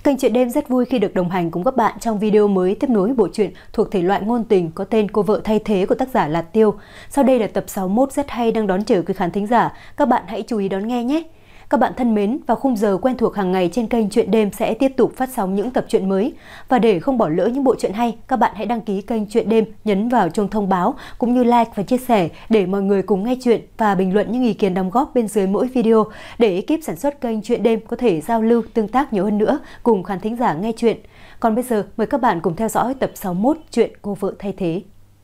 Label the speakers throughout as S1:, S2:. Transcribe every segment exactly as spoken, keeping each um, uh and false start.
S1: Kênh Chuyện Đêm rất vui khi được đồng hành cùng các bạn trong video mới tiếp nối bộ truyện thuộc thể loại ngôn tình có tên Cô Vợ Thay Thế của tác giả Lạt Tiêu. Sau đây là tập sáu mươi mốt rất hay đang đón chờ quý khán thính giả. Các bạn hãy chú ý đón nghe nhé! Các bạn thân mến, vào khung giờ quen thuộc hàng ngày trên kênh Chuyện Đêm sẽ tiếp tục phát sóng những tập truyện mới. Và để không bỏ lỡ những bộ truyện hay, các bạn hãy đăng ký kênh Chuyện Đêm, nhấn vào chuông thông báo cũng như like và chia sẻ để mọi người cùng nghe chuyện và bình luận những ý kiến đóng góp bên dưới mỗi video để ekip sản xuất kênh Chuyện Đêm có thể giao lưu, tương tác nhiều hơn nữa cùng khán thính giả nghe chuyện. Còn bây giờ, mời các bạn cùng theo dõi tập sáu mươi mốt chuyện Cô Vợ Thay Thế.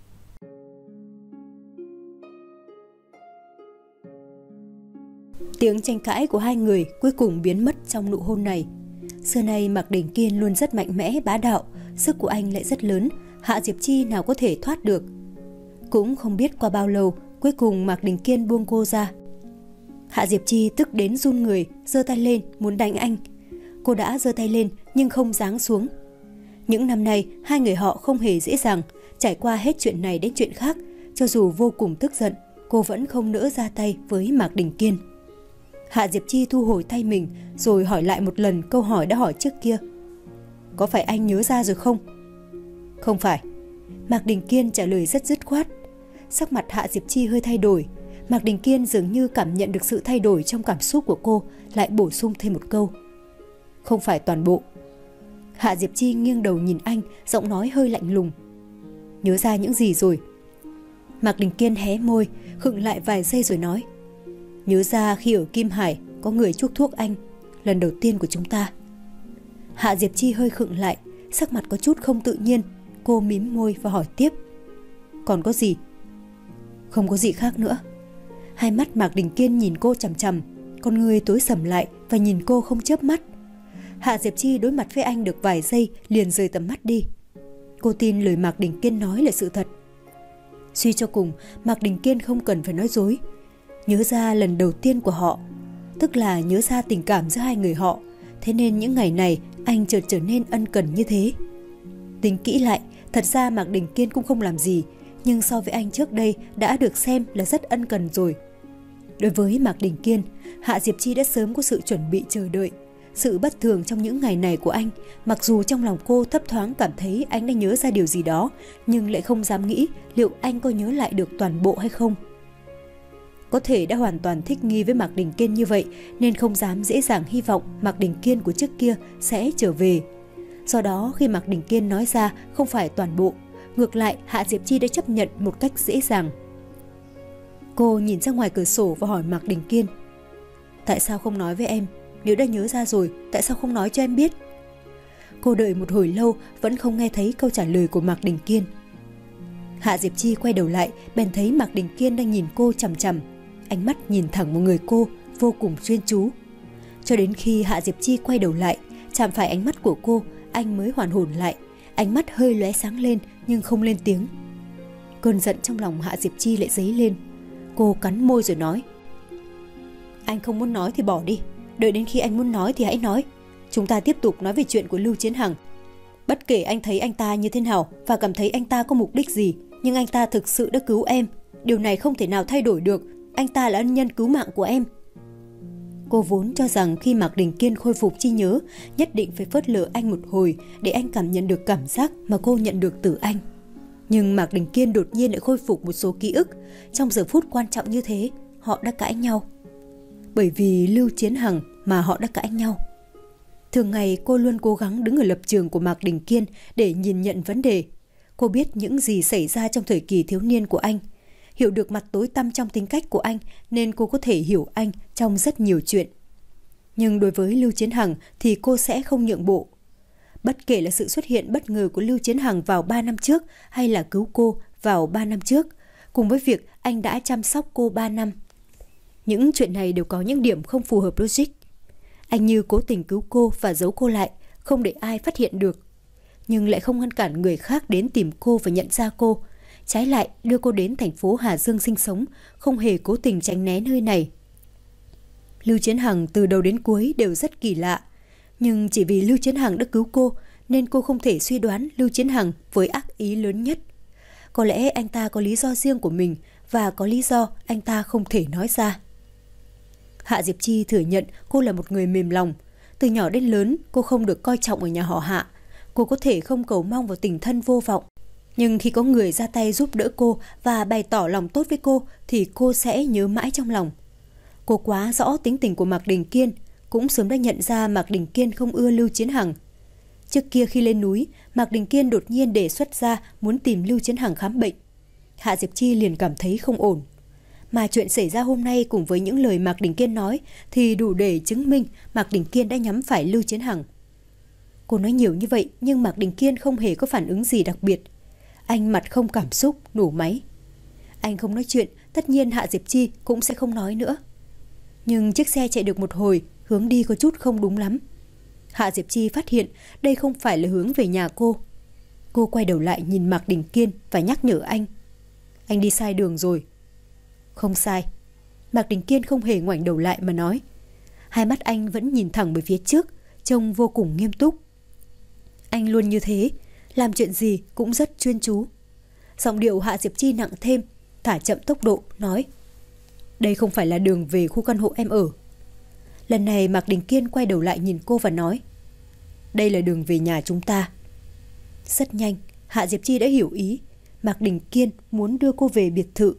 S1: Tiếng tranh cãi của hai người cuối cùng biến mất trong nụ hôn này. Xưa nay Mạc Đình Kiên luôn rất mạnh mẽ, bá đạo, sức của anh lại rất lớn, Hạ Diệp Chi nào có thể thoát được. Cũng không biết qua bao lâu, cuối cùng Mạc Đình Kiên buông cô ra. Hạ Diệp Chi tức đến run người, giơ tay lên muốn đánh anh. Cô đã giơ tay lên nhưng không giáng xuống. Những năm nay, hai người họ không hề dễ dàng, trải qua hết chuyện này đến chuyện khác, cho dù vô cùng tức giận, cô vẫn không nỡ ra tay với Mạc Đình Kiên. Hạ Diệp Chi thu hồi tay mình rồi hỏi lại một lần câu hỏi đã hỏi trước kia. Có phải anh nhớ ra rồi không? Không phải. Mạc Đình Kiên trả lời rất dứt khoát. Sắc mặt Hạ Diệp Chi hơi thay đổi. Mạc Đình Kiên dường như cảm nhận được sự thay đổi trong cảm xúc của cô, lại bổ sung thêm một câu. Không phải toàn bộ. Hạ Diệp Chi nghiêng đầu nhìn anh, giọng nói hơi lạnh lùng. Nhớ ra những gì rồi? Mạc Đình Kiên hé môi, khựng lại vài giây rồi nói. Nhớ ra khi ở Kim Hải có người chuốc thuốc anh, lần đầu tiên của chúng ta. Hạ Diệp Chi hơi khựng lại, sắc mặt có chút không tự nhiên. Cô mím môi và hỏi tiếp. Còn có gì? Không có gì khác nữa. Hai mắt Mạc Đình Kiên nhìn cô chằm chằm, con người tối sầm lại và nhìn cô không chớp mắt. Hạ Diệp Chi đối mặt với anh được vài giây liền rời tầm mắt đi. Cô tin lời Mạc Đình Kiên nói là sự thật. Suy cho cùng, Mạc Đình Kiên không cần phải nói dối. Nhớ ra lần đầu tiên của họ, tức là nhớ ra tình cảm giữa hai người họ. Thế nên những ngày này anh chợt trở nên ân cần như thế. Tính kỹ lại, thật ra Mạc Đình Kiên cũng không làm gì, nhưng so với anh trước đây đã được xem là rất ân cần rồi. Đối với Mạc Đình Kiên, Hạ Diệp Chi đã sớm có sự chuẩn bị chờ đợi. Sự bất thường trong những ngày này của anh, mặc dù trong lòng cô thấp thoáng cảm thấy anh đã nhớ ra điều gì đó, nhưng lại không dám nghĩ liệu anh có nhớ lại được toàn bộ hay không. Có thể đã hoàn toàn thích nghi với Mạc Đình Kiên như vậy nên không dám dễ dàng hy vọng Mạc Đình Kiên của trước kia sẽ trở về. Do đó khi Mạc Đình Kiên nói ra không phải toàn bộ, ngược lại Hạ Diệp Chi đã chấp nhận một cách dễ dàng. Cô nhìn ra ngoài cửa sổ và hỏi Mạc Đình Kiên. Tại sao không nói với em? Nếu đã nhớ ra rồi, tại sao không nói cho em biết? Cô đợi một hồi lâu vẫn không nghe thấy câu trả lời của Mạc Đình Kiên. Hạ Diệp Chi quay đầu lại, bèn thấy Mạc Đình Kiên đang nhìn cô chằm chằm. Ánh mắt nhìn thẳng vào người cô, vô cùng chuyên chú. Cho đến khi Hạ Diệp Chi quay đầu lại, chạm phải ánh mắt của cô, anh mới hoàn hồn lại. Ánh mắt hơi lóe sáng lên nhưng không lên tiếng. Cơn giận trong lòng Hạ Diệp Chi lại dấy lên. Cô cắn môi rồi nói. Anh không muốn nói thì bỏ đi. Đợi đến khi anh muốn nói thì hãy nói. Chúng ta tiếp tục nói về chuyện của Lưu Chiến Hằng. Bất kể anh thấy anh ta như thế nào và cảm thấy anh ta có mục đích gì, nhưng anh ta thực sự đã cứu em. Điều này không thể nào thay đổi được. Anh ta là ân nhân cứu mạng của em. Cô vốn cho rằng khi Mạc Đình Kiên khôi phục trí nhớ, nhất định phải phớt lờ anh một hồi để anh cảm nhận được cảm giác mà cô nhận được từ anh. Nhưng Mạc Đình Kiên đột nhiên lại khôi phục một số ký ức. Trong giờ phút quan trọng như thế, họ đã cãi nhau. Bởi vì Lưu Chiến Hằng mà họ đã cãi nhau. Thường ngày cô luôn cố gắng đứng ở lập trường của Mạc Đình Kiên để nhìn nhận vấn đề. Cô biết những gì xảy ra trong thời kỳ thiếu niên của anh, hiểu được mặt tối tăm trong tính cách của anh nên cô có thể hiểu anh trong rất nhiều chuyện. Nhưng đối với Lưu Chiến Hằng thì cô sẽ không nhượng bộ. Bất kể là sự xuất hiện bất ngờ của Lưu Chiến Hằng vào ba năm trước hay là cứu cô vào ba năm trước, cùng với việc anh đã chăm sóc cô ba năm. Những chuyện này đều có những điểm không phù hợp logic. Anh như cố tình cứu cô và giấu cô lại, không để ai phát hiện được. Nhưng lại không ngăn cản người khác đến tìm cô và nhận ra cô. Trái lại đưa cô đến thành phố Hà Dương sinh sống, không hề cố tình tránh né nơi này. Lưu Chiến Hằng từ đầu đến cuối đều rất kỳ lạ. Nhưng chỉ vì Lưu Chiến Hằng đã cứu cô nên cô không thể suy đoán Lưu Chiến Hằng với ác ý lớn nhất. Có lẽ anh ta có lý do riêng của mình và có lý do anh ta không thể nói ra. Hạ Diệp Chi thừa nhận cô là một người mềm lòng. Từ nhỏ đến lớn, cô không được coi trọng ở nhà họ Hạ. Cô có thể không cầu mong vào tình thân vô vọng, nhưng khi có người ra tay giúp đỡ cô và bày tỏ lòng tốt với cô thì cô sẽ nhớ mãi trong lòng. Cô quá rõ tính tình của Mạc Đình Kiên, cũng sớm đã nhận ra Mạc Đình Kiên không ưa Lưu Chiến Hằng. Trước kia khi lên núi, Mạc Đình Kiên đột nhiên đề xuất ra muốn tìm Lưu Chiến Hằng khám bệnh. Hạ Diệp Chi liền cảm thấy không ổn. Mà chuyện xảy ra hôm nay cùng với những lời Mạc Đình Kiên nói thì đủ để chứng minh Mạc Đình Kiên đã nhắm phải Lưu Chiến Hằng. Cô nói nhiều như vậy nhưng Mạc Đình Kiên không hề có phản ứng gì đặc biệt. Anh mặt không cảm xúc, nổ máy. Anh không nói chuyện, tất nhiên Hạ Diệp Chi cũng sẽ không nói nữa. Nhưng chiếc xe chạy được một hồi, hướng đi có chút không đúng lắm. Hạ Diệp Chi phát hiện đây không phải là hướng về nhà cô. Cô quay đầu lại nhìn Mạc Đình Kiên và nhắc nhở anh. Anh đi sai đường rồi. Không sai. Mạc Đình Kiên không hề ngoảnh đầu lại mà nói. Hai mắt anh vẫn nhìn thẳng về phía trước, trông vô cùng nghiêm túc. Anh luôn như thế, làm chuyện gì cũng rất chuyên chú. Giọng điệu Hạ Diệp Chi nặng thêm, thả chậm tốc độ, nói. Đây không phải là đường về khu căn hộ em ở. Lần này Mạc Đình Kiên quay đầu lại nhìn cô và nói. Đây là đường về nhà chúng ta. Rất nhanh, Hạ Diệp Chi đã hiểu ý. Mạc Đình Kiên muốn đưa cô về biệt thự.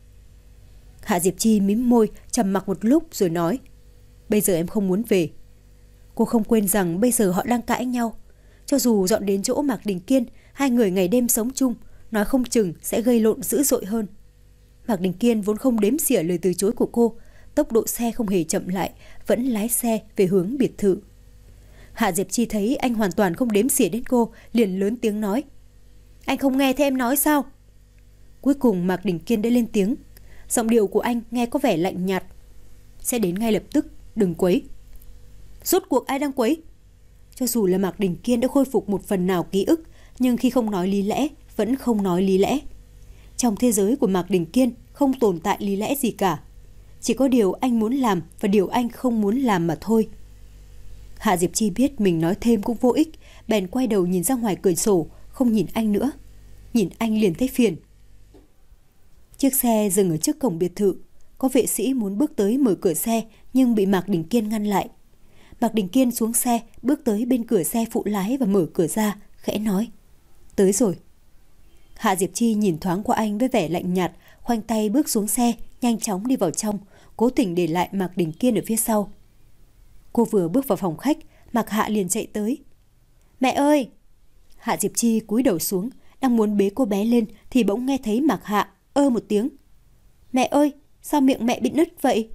S1: Hạ Diệp Chi mím môi, trầm mặc một lúc rồi nói. Bây giờ em không muốn về. Cô không quên rằng bây giờ họ đang cãi nhau. Cho dù dọn đến chỗ Mạc Đình Kiên, hai người ngày đêm sống chung, nói không chừng sẽ gây lộn dữ dội hơn. Mạc Đình Kiên vốn không đếm xỉa lời từ chối của cô, tốc độ xe không hề chậm lại, vẫn lái xe về hướng biệt thự. Hạ Diệp Chi thấy anh hoàn toàn không đếm xỉa đến cô, liền lớn tiếng nói. Anh không nghe thấy em nói sao? Cuối cùng Mạc Đình Kiên đã lên tiếng. Giọng điệu của anh nghe có vẻ lạnh nhạt. Sẽ đến ngay lập tức, đừng quấy. Rốt cuộc ai đang quấy? Cho dù là Mạc Đình Kiên đã khôi phục một phần nào ký ức, nhưng khi không nói lý lẽ, vẫn không nói lý lẽ. Trong thế giới của Mạc Đình Kiên không tồn tại lý lẽ gì cả. Chỉ có điều anh muốn làm và điều anh không muốn làm mà thôi. Hạ Diệp Chi biết mình nói thêm cũng vô ích, bèn quay đầu nhìn ra ngoài cửa sổ, không nhìn anh nữa. Nhìn anh liền thấy phiền. Chiếc xe dừng ở trước cổng biệt thự. Có vệ sĩ muốn bước tới mở cửa xe nhưng bị Mạc Đình Kiên ngăn lại. Mạc Đình Kiên xuống xe, bước tới bên cửa xe phụ lái và mở cửa ra, khẽ nói. Tới rồi. Hạ Diệp Chi nhìn thoáng qua anh với vẻ lạnh nhạt, khoanh tay bước xuống xe, nhanh chóng đi vào trong, cố tình để lại Mạc Đình Kiên ở phía sau. Cô vừa bước vào phòng khách, Mạc Hạ liền chạy tới. Mẹ ơi! Hạ Diệp Chi cúi đầu xuống, đang muốn bế cô bé lên thì bỗng nghe thấy Mạc Hạ ơ một tiếng. Mẹ ơi! Sao miệng mẹ bị nứt vậy?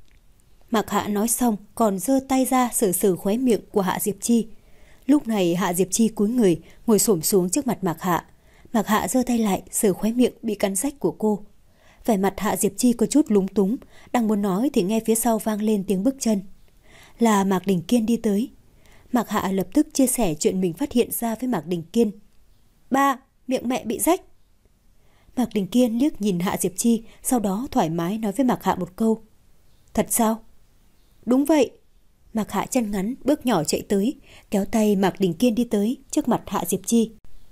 S1: Mạc Hạ nói xong còn giơ tay ra sờ sờ khóe miệng của Hạ Diệp Chi. Lúc này Hạ Diệp Chi cúi người ngồi xổm xuống trước mặt Mạc Hạ. Mạc Hạ giơ tay lại sờ khóe miệng bị cắn rách của cô. Vẻ mặt Hạ Diệp Chi có chút lúng túng, đang muốn nói thì nghe phía sau vang lên tiếng bước chân. Là Mạc Đình Kiên đi tới. Mạc Hạ lập tức chia sẻ chuyện mình phát hiện ra với Mạc Đình Kiên. Ba, miệng mẹ bị rách. Mạc Đình Kiên liếc nhìn Hạ Diệp Chi, sau đó thoải mái nói với Mạc Hạ một câu. Thật sao? Đúng vậy. Mạc Hạ chân ngắn bước nhỏ chạy tới, kéo tay Mạc Đình Kiên đi tới trước mặt Hạ Diệp Chi.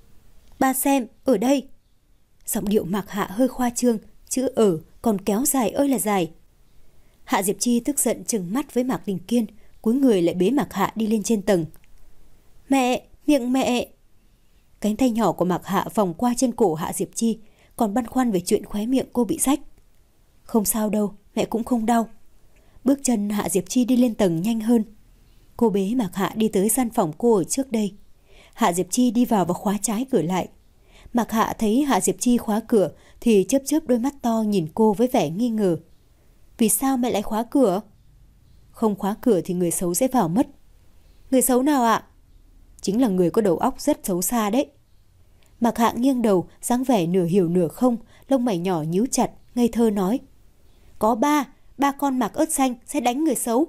S1: Ba xem, ở đây. Giọng điệu Mạc Hạ hơi khoa trương, chữ ở còn kéo dài ơi là dài. Hạ Diệp Chi tức giận trừng mắt với Mạc Đình Kiên, cúi người lại bế Mạc Hạ đi lên trên tầng. Mẹ, miệng mẹ. Cánh tay nhỏ của Mạc Hạ vòng qua trên cổ Hạ Diệp Chi, còn băn khoăn về chuyện khóe miệng cô bị rách. Không sao đâu, mẹ cũng không đau. Bước chân Hạ Diệp Chi đi lên tầng nhanh hơn. Cô bế Mạc Hạ đi tới gian phòng cô ở trước đây. Hạ Diệp Chi đi vào và khóa trái cửa lại. Mạc Hạ thấy Hạ Diệp Chi khóa cửa thì chớp chớp đôi mắt to nhìn cô với vẻ nghi ngờ. Vì sao mẹ lại khóa cửa? Không khóa cửa thì người xấu sẽ vào mất. Người xấu nào ạ? Chính là người có đầu óc rất xấu xa đấy. Mạc Hạ nghiêng đầu, dáng vẻ nửa hiểu nửa không, lông mày nhỏ nhíu chặt, ngây thơ nói. Có ba, ba con Mạc ớt xanh sẽ đánh người xấu.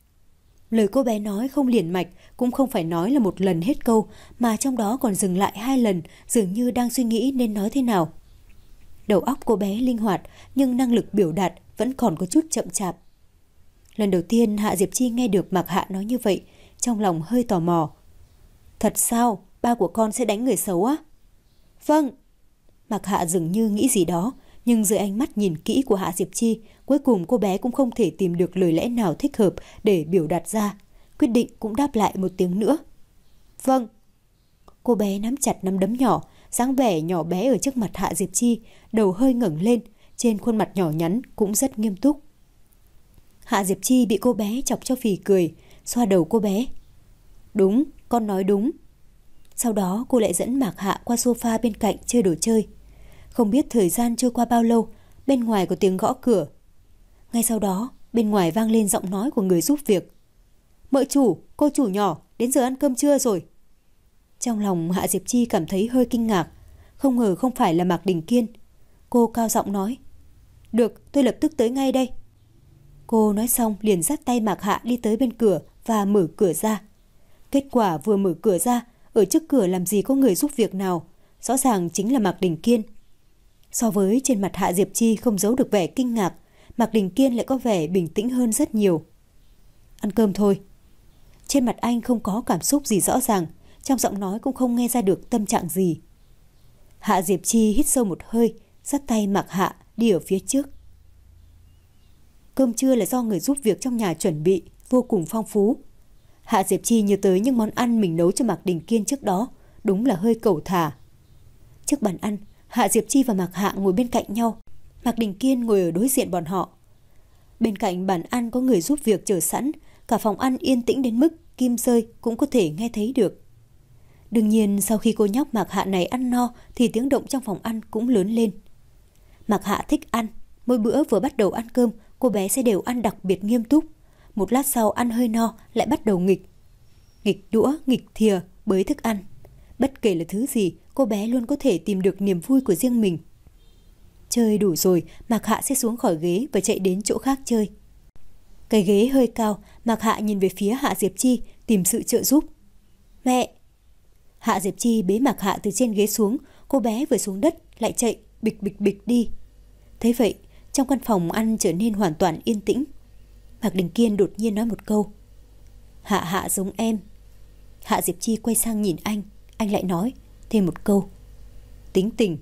S1: Lời cô bé nói không liền mạch, cũng không phải nói là một lần hết câu, mà trong đó còn dừng lại hai lần, dường như đang suy nghĩ nên nói thế nào. Đầu óc cô bé linh hoạt, nhưng năng lực biểu đạt vẫn còn có chút chậm chạp. Lần đầu tiên Hạ Diệp Chi nghe được Mạc Hạ nói như vậy, trong lòng hơi tò mò. Thật sao? Ba của con sẽ đánh người xấu á? Vâng. Mạc Hạ dường như nghĩ gì đó, nhưng dưới ánh mắt nhìn kỹ của Hạ Diệp Chi, cuối cùng cô bé cũng không thể tìm được lời lẽ nào thích hợp để biểu đạt ra. quyết định cũng đáp lại một tiếng nữa. Vâng. Cô bé nắm chặt nắm đấm nhỏ, dáng vẻ nhỏ bé ở trước mặt Hạ Diệp Chi, đầu hơi ngẩng lên, trên khuôn mặt nhỏ nhắn cũng rất nghiêm túc. Hạ Diệp Chi bị cô bé chọc cho phì cười, xoa đầu cô bé. Đúng, con nói đúng. Sau đó cô lại dẫn Mạc Hạ qua sofa bên cạnh chơi đồ chơi. Không biết thời gian trôi qua bao lâu, bên ngoài có tiếng gõ cửa. Ngay sau đó, bên ngoài vang lên giọng nói của người giúp việc. Mợ chủ, cô chủ nhỏ, đến giờ ăn cơm trưa rồi. Trong lòng Hạ Diệp Chi cảm thấy hơi kinh ngạc, không ngờ không phải là Mạc Đình Kiên. Cô cao giọng nói. Được, tôi lập tức tới ngay đây. Cô nói xong liền dắt tay Mạc Hạ đi tới bên cửa và mở cửa ra. Kết quả vừa mở cửa ra, ở trước cửa làm gì có người giúp việc nào, rõ ràng chính là Mạc Đình Kiên. So với trên mặt Hạ Diệp Chi không giấu được vẻ kinh ngạc, Mạc Đình Kiên lại có vẻ bình tĩnh hơn rất nhiều. Ăn cơm thôi. Trên mặt anh không có cảm xúc gì rõ ràng, trong giọng nói cũng không nghe ra được tâm trạng gì. Hạ Diệp Chi hít sâu một hơi, dắt tay Mạc Hạ đi ở phía trước. Cơm trưa là do người giúp việc trong nhà chuẩn bị, vô cùng phong phú. Hạ Diệp Chi nhớ tới những món ăn mình nấu cho Mạc Đình Kiên trước đó, đúng là hơi cẩu thả. Trước bàn ăn, Hạ Diệp Chi và Mạc Hạ ngồi bên cạnh nhau, Mạc Đình Kiên ngồi ở đối diện bọn họ. Bên cạnh bàn ăn có người giúp việc chờ sẵn, cả phòng ăn yên tĩnh đến mức kim rơi cũng có thể nghe thấy được. Đương nhiên sau khi cô nhóc Mạc Hạ này ăn no thì tiếng động trong phòng ăn cũng lớn lên. Mạc Hạ thích ăn, mỗi bữa vừa bắt đầu ăn cơm cô bé sẽ đều ăn đặc biệt nghiêm túc. Một lát sau ăn hơi no lại bắt đầu nghịch. Nghịch đũa, nghịch thìa, bới thức ăn. Bất kể là thứ gì, cô bé luôn có thể tìm được niềm vui của riêng mình. Chơi đủ rồi, Mạc Hạ sẽ xuống khỏi ghế và chạy đến chỗ khác chơi. Cái ghế hơi cao, Mạc Hạ nhìn về phía Hạ Diệp Chi tìm sự trợ giúp. Mẹ! Hạ Diệp Chi bế Mạc Hạ từ trên ghế xuống, cô bé vừa xuống đất lại chạy bịch bịch bịch đi. Thế vậy, trong căn phòng ăn trở nên hoàn toàn yên tĩnh. Mạc Đình Kiên đột nhiên nói một câu. Hạ Hạ giống em. Hạ Diệp Chi quay sang nhìn anh, anh lại nói thêm một câu. Tính tình.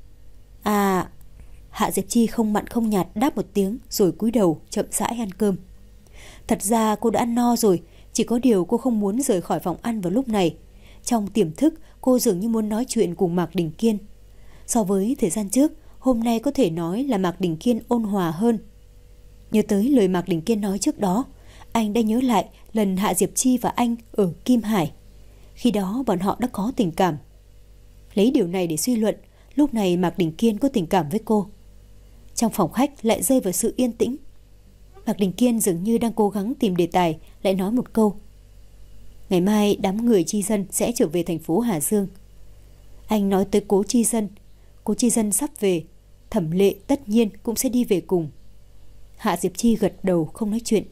S1: À... Hạ Diệp Chi không mặn không nhạt đáp một tiếng rồi cúi đầu chậm rãi ăn cơm. Thật ra cô đã ăn no rồi, chỉ có điều cô không muốn rời khỏi phòng ăn vào lúc này. Trong tiềm thức, cô dường như muốn nói chuyện cùng Mạc Đình Kiên. So với thời gian trước, hôm nay có thể nói là Mạc Đình Kiên ôn hòa hơn. Nhớ tới lời Mạc Đình Kiên nói trước đó, anh đã nhớ lại lần Hạ Diệp Chi và anh ở Kim Hải. Khi đó bọn họ đã có tình cảm. Lấy điều này để suy luận, lúc này Mạc Đình Kiên có tình cảm với cô. Trong phòng khách lại rơi vào sự yên tĩnh. Mạc Đình Kiên dường như đang cố gắng tìm đề tài, lại nói một câu. Ngày mai đám người Chi Dân sẽ trở về thành phố Hà Dương. Anh nói tới cố Chi Dân. Cố Chi Dân sắp về, Thẩm Lệ tất nhiên cũng sẽ đi về cùng. Hạ Diệp Chi gật đầu không nói chuyện.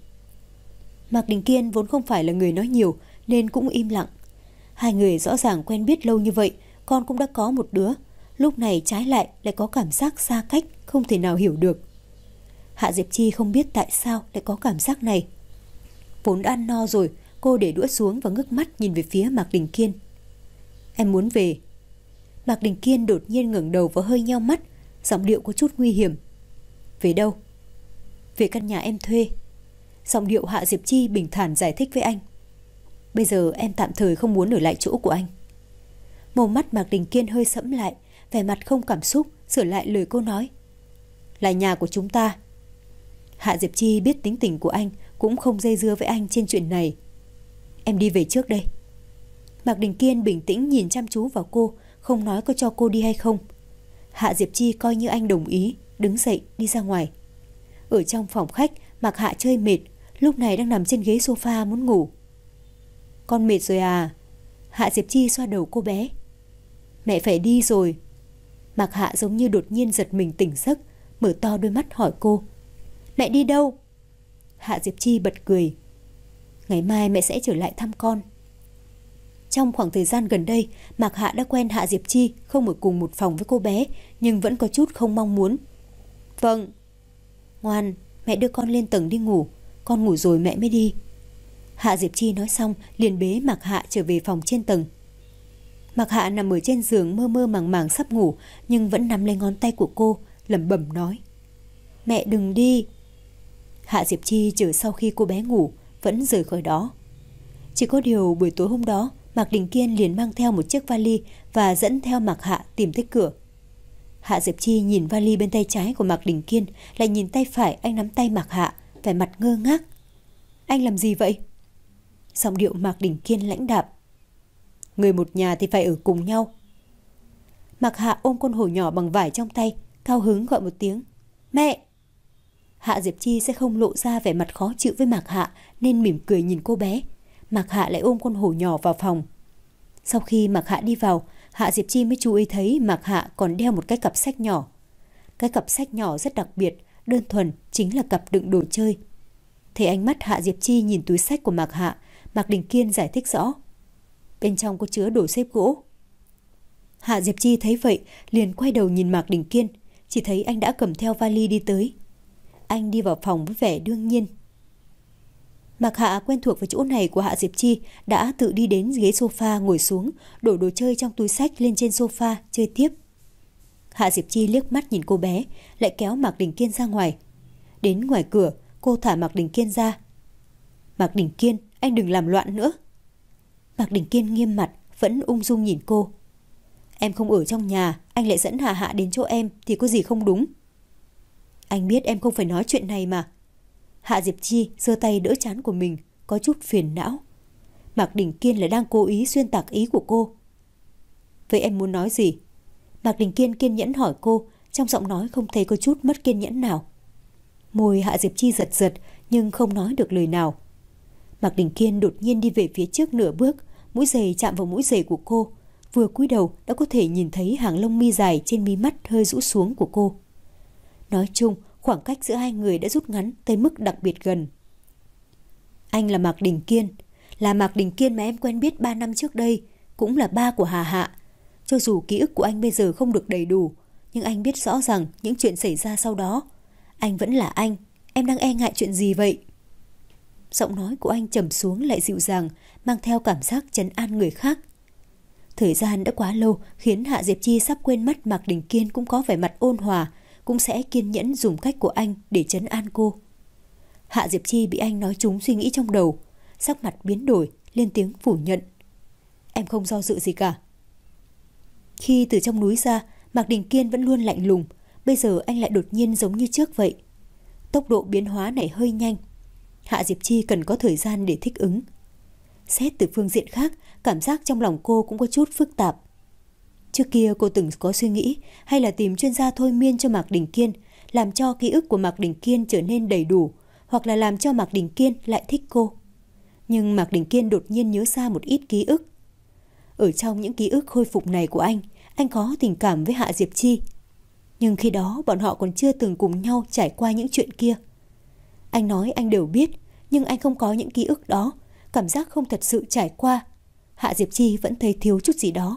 S1: Mạc Đình Kiên vốn không phải là người nói nhiều nên cũng im lặng. Hai người rõ ràng quen biết lâu như vậy, con cũng đã có một đứa. Lúc này trái lại lại có cảm giác xa cách, không thể nào hiểu được. Hạ Diệp Chi không biết tại sao lại có cảm giác này. Vốn đã ăn no rồi, cô để đũa xuống và ngước mắt nhìn về phía Mạc Đình Kiên. Em muốn về. Mạc Đình Kiên đột nhiên ngẩng đầu và hơi nheo mắt, giọng điệu có chút nguy hiểm. Về đâu? Về căn nhà em thuê. Giọng điệu Hạ Diệp Chi bình thản giải thích với anh. Bây giờ em tạm thời không muốn ở lại chỗ của anh. Màu mắt Mạc Đình Kiên hơi sẫm lại, vẻ mặt không cảm xúc, sửa lại lời cô nói. Là nhà của chúng ta. Hạ Diệp Chi biết tính tình của anh, cũng không dây dưa với anh trên chuyện này. Em đi về trước đây. Mạc Đình Kiên bình tĩnh nhìn chăm chú vào cô, không nói có cho cô đi hay không. Hạ Diệp Chi coi như anh đồng ý, đứng dậy đi ra ngoài. Ở trong phòng khách, Mạc Hạ chơi mệt, lúc này đang nằm trên ghế sofa muốn ngủ. Con mệt rồi à? Hạ Diệp Chi xoa đầu cô bé. Mẹ phải đi rồi. Mạc Hạ giống như đột nhiên giật mình tỉnh giấc, mở to đôi mắt hỏi cô. Mẹ đi đâu? Hạ Diệp Chi bật cười. Ngày mai mẹ sẽ trở lại thăm con. Trong khoảng thời gian gần đây, Mạc Hạ đã quen Hạ Diệp Chi, không ở cùng một phòng với cô bé, nhưng vẫn có chút không mong muốn. Vâng. Ngoan, mẹ đưa con lên tầng đi ngủ, con ngủ rồi mẹ mới đi. Hạ Diệp Chi nói xong liền bế Mạc Hạ trở về phòng trên tầng. Mạc Hạ nằm ở trên giường mơ mơ màng màng sắp ngủ, nhưng vẫn nắm lấy ngón tay của cô, lẩm bẩm nói. Mẹ đừng đi. Hạ Diệp Chi chờ sau khi cô bé ngủ vẫn rời khỏi đó. Chỉ có điều buổi tối hôm đó, Mạc Đình Kiên liền mang theo một chiếc vali và dẫn theo Mạc Hạ tìm tới cửa. Hạ Diệp Chi nhìn vali bên tay trái của Mạc Đình Kiên, lại nhìn tay phải anh nắm tay Mạc Hạ, vẻ mặt ngơ ngác. Anh làm gì vậy? Giọng điệu Mạc Đình Kiên lãnh đạm. Người một nhà thì phải ở cùng nhau. Mạc Hạ ôm con hổ nhỏ bằng vải trong tay, cao hứng gọi một tiếng. Mẹ! Hạ Diệp Chi sẽ không lộ ra vẻ mặt khó chịu với Mạc Hạ nên mỉm cười nhìn cô bé. Mạc Hạ lại ôm con hổ nhỏ vào phòng. Sau khi Mạc Hạ đi vào, Hạ Diệp Chi mới chú ý thấy Mạc Hạ còn đeo một cái cặp sách nhỏ. Cái cặp sách nhỏ rất đặc biệt, đơn thuần, chính là cặp đựng đồ chơi. Thấy ánh mắt Hạ Diệp Chi nhìn túi sách của Mạc Hạ, Mạc Đình Kiên giải thích rõ. Bên trong có chứa đồ xếp gỗ. Hạ Diệp Chi thấy vậy, liền quay đầu nhìn Mạc Đình Kiên, chỉ thấy anh đã cầm theo vali đi tới. Anh đi vào phòng với vẻ đương nhiên. Mạc Hạ quen thuộc với chỗ này của Hạ Diệp Chi, đã tự đi đến ghế sofa ngồi xuống, đổ đồ chơi trong túi sách lên trên sofa chơi tiếp. Hạ Diệp Chi liếc mắt nhìn cô bé, lại kéo Mạc Đình Kiên ra ngoài. Đến ngoài cửa, cô thả Mạc Đình Kiên ra. Mạc Đình Kiên, anh đừng làm loạn nữa. Mạc Đình Kiên nghiêm mặt, vẫn ung dung nhìn cô. Em không ở trong nhà, anh lại dẫn Hạ Hạ đến chỗ em thì có gì không đúng. Anh biết em không phải nói chuyện này mà. Hạ Diệp Chi giơ tay đỡ trán của mình, có chút phiền não. Mạc Đình Kiên lại đang cố ý xuyên tạc ý của cô. Vậy em muốn nói gì? Mạc Đình Kiên kiên nhẫn hỏi cô, trong giọng nói không thấy có chút mất kiên nhẫn nào. Môi Hạ Diệp Chi giật giật nhưng không nói được lời nào. Mạc Đình Kiên đột nhiên đi về phía trước nửa bước, mũi giày chạm vào mũi giày của cô. Vừa cúi đầu đã có thể nhìn thấy hàng lông mi dài trên mí mắt hơi rũ xuống của cô. Nói chung, khoảng cách giữa hai người đã rút ngắn tới mức đặc biệt gần. Anh là Mạc Đình Kiên, là Mạc Đình Kiên mà em quen biết ba năm trước đây, cũng là ba của Hà Hạ. Cho dù ký ức của anh bây giờ không được đầy đủ, nhưng anh biết rõ rằng những chuyện xảy ra sau đó. Anh vẫn là anh, em đang e ngại chuyện gì vậy? Giọng nói của anh trầm xuống lại dịu dàng, mang theo cảm giác trấn an người khác. Thời gian đã quá lâu khiến Hạ Diệp Chi sắp quên mất Mạc Đình Kiên cũng có vẻ mặt ôn hòa, cũng sẽ kiên nhẫn dùng cách của anh để trấn an cô. Hạ Diệp Chi bị anh nói trúng suy nghĩ trong đầu, sắc mặt biến đổi, lên tiếng phủ nhận. Em không do dự gì cả. Khi từ trong núi ra, Mạc Đình Kiên vẫn luôn lạnh lùng, bây giờ anh lại đột nhiên giống như trước vậy. Tốc độ biến hóa này hơi nhanh. Hạ Diệp Chi cần có thời gian để thích ứng. Xét từ phương diện khác, cảm giác trong lòng cô cũng có chút phức tạp. Trước kia cô từng có suy nghĩ hay là tìm chuyên gia thôi miên cho Mạc Đình Kiên, làm cho ký ức của Mạc Đình Kiên trở nên đầy đủ, hoặc là làm cho Mạc Đình Kiên lại thích cô. Nhưng Mạc Đình Kiên đột nhiên nhớ ra một ít ký ức. Ở trong những ký ức khôi phục này của anh, anh có tình cảm với Hạ Diệp Chi. Nhưng khi đó bọn họ còn chưa từng cùng nhau trải qua những chuyện kia. Anh nói anh đều biết, nhưng anh không có những ký ức đó, cảm giác không thật sự trải qua. Hạ Diệp Chi vẫn thấy thiếu chút gì đó.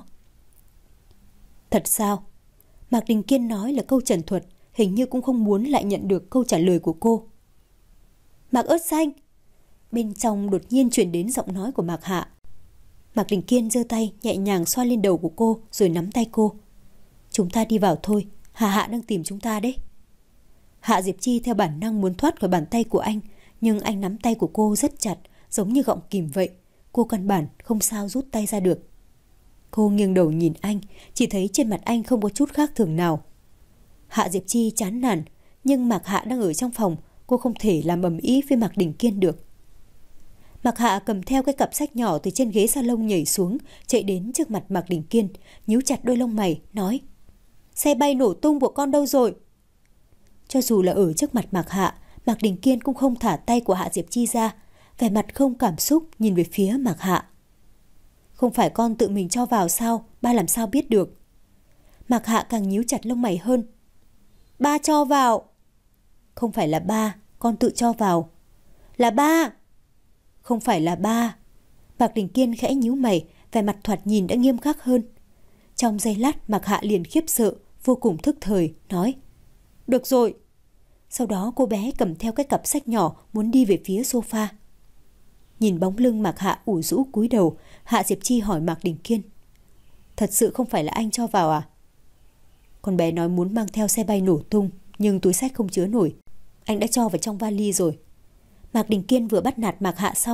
S1: Thật sao? Mạc Đình Kiên nói là câu trần thuật, hình như cũng không muốn lại nhận được câu trả lời của cô. Mạc Ớt Xanh! Bên trong đột nhiên truyền đến giọng nói của Mạc Hạ. Mạc Đình Kiên giơ tay nhẹ nhàng xoa lên đầu của cô rồi nắm tay cô. Chúng ta đi vào thôi, Hà Hạ đang tìm chúng ta đấy. Hạ Diệp Chi theo bản năng muốn thoát khỏi bàn tay của anh, nhưng anh nắm tay của cô rất chặt, giống như gọng kìm vậy. Cô căn bản không sao rút tay ra được. Cô nghiêng đầu nhìn anh, chỉ thấy trên mặt anh không có chút khác thường nào. Hạ Diệp Chi chán nản, nhưng Mạc Hạ đang ở trong phòng, cô không thể làm ầm ĩ với Mạc Đình Kiên được. Mạc Hạ cầm theo cái cặp sách nhỏ từ trên ghế salon nhảy xuống, chạy đến trước mặt Mạc Đình Kiên, nhíu chặt đôi lông mày, nói: Xe bay nổ tung của con đâu rồi? Cho dù là ở trước mặt Mạc Hạ, Mạc Đình Kiên cũng không thả tay của Hạ Diệp Chi ra, vẻ mặt không cảm xúc nhìn về phía Mạc Hạ. Không phải con tự mình cho vào sao, ba làm sao biết được? Mạc Hạ càng nhíu chặt lông mày hơn. Ba cho vào. Không phải là ba, con tự cho vào. Là ba. Không phải là ba. Mạc Đình Kiên khẽ nhíu mày, vẻ mặt thoạt nhìn đã nghiêm khắc hơn. Trong giây lát Mạc Hạ liền khiếp sợ, vô cùng thức thời, nói: Được rồi. Sau đó cô bé cầm theo cái cặp sách nhỏ muốn đi về phía sofa. Nhìn bóng lưng Mạc Hạ ủ rũ cúi đầu, Hạ Diệp Chi hỏi Mạc Đình Kiên: Thật sự không phải là anh cho vào à? Con bé nói muốn mang theo xe bay nổ tung, nhưng túi sách không chứa nổi. Anh đã cho vào trong vali rồi. Mạc Đình Kiên vừa bắt nạt Mạc Hạ xong,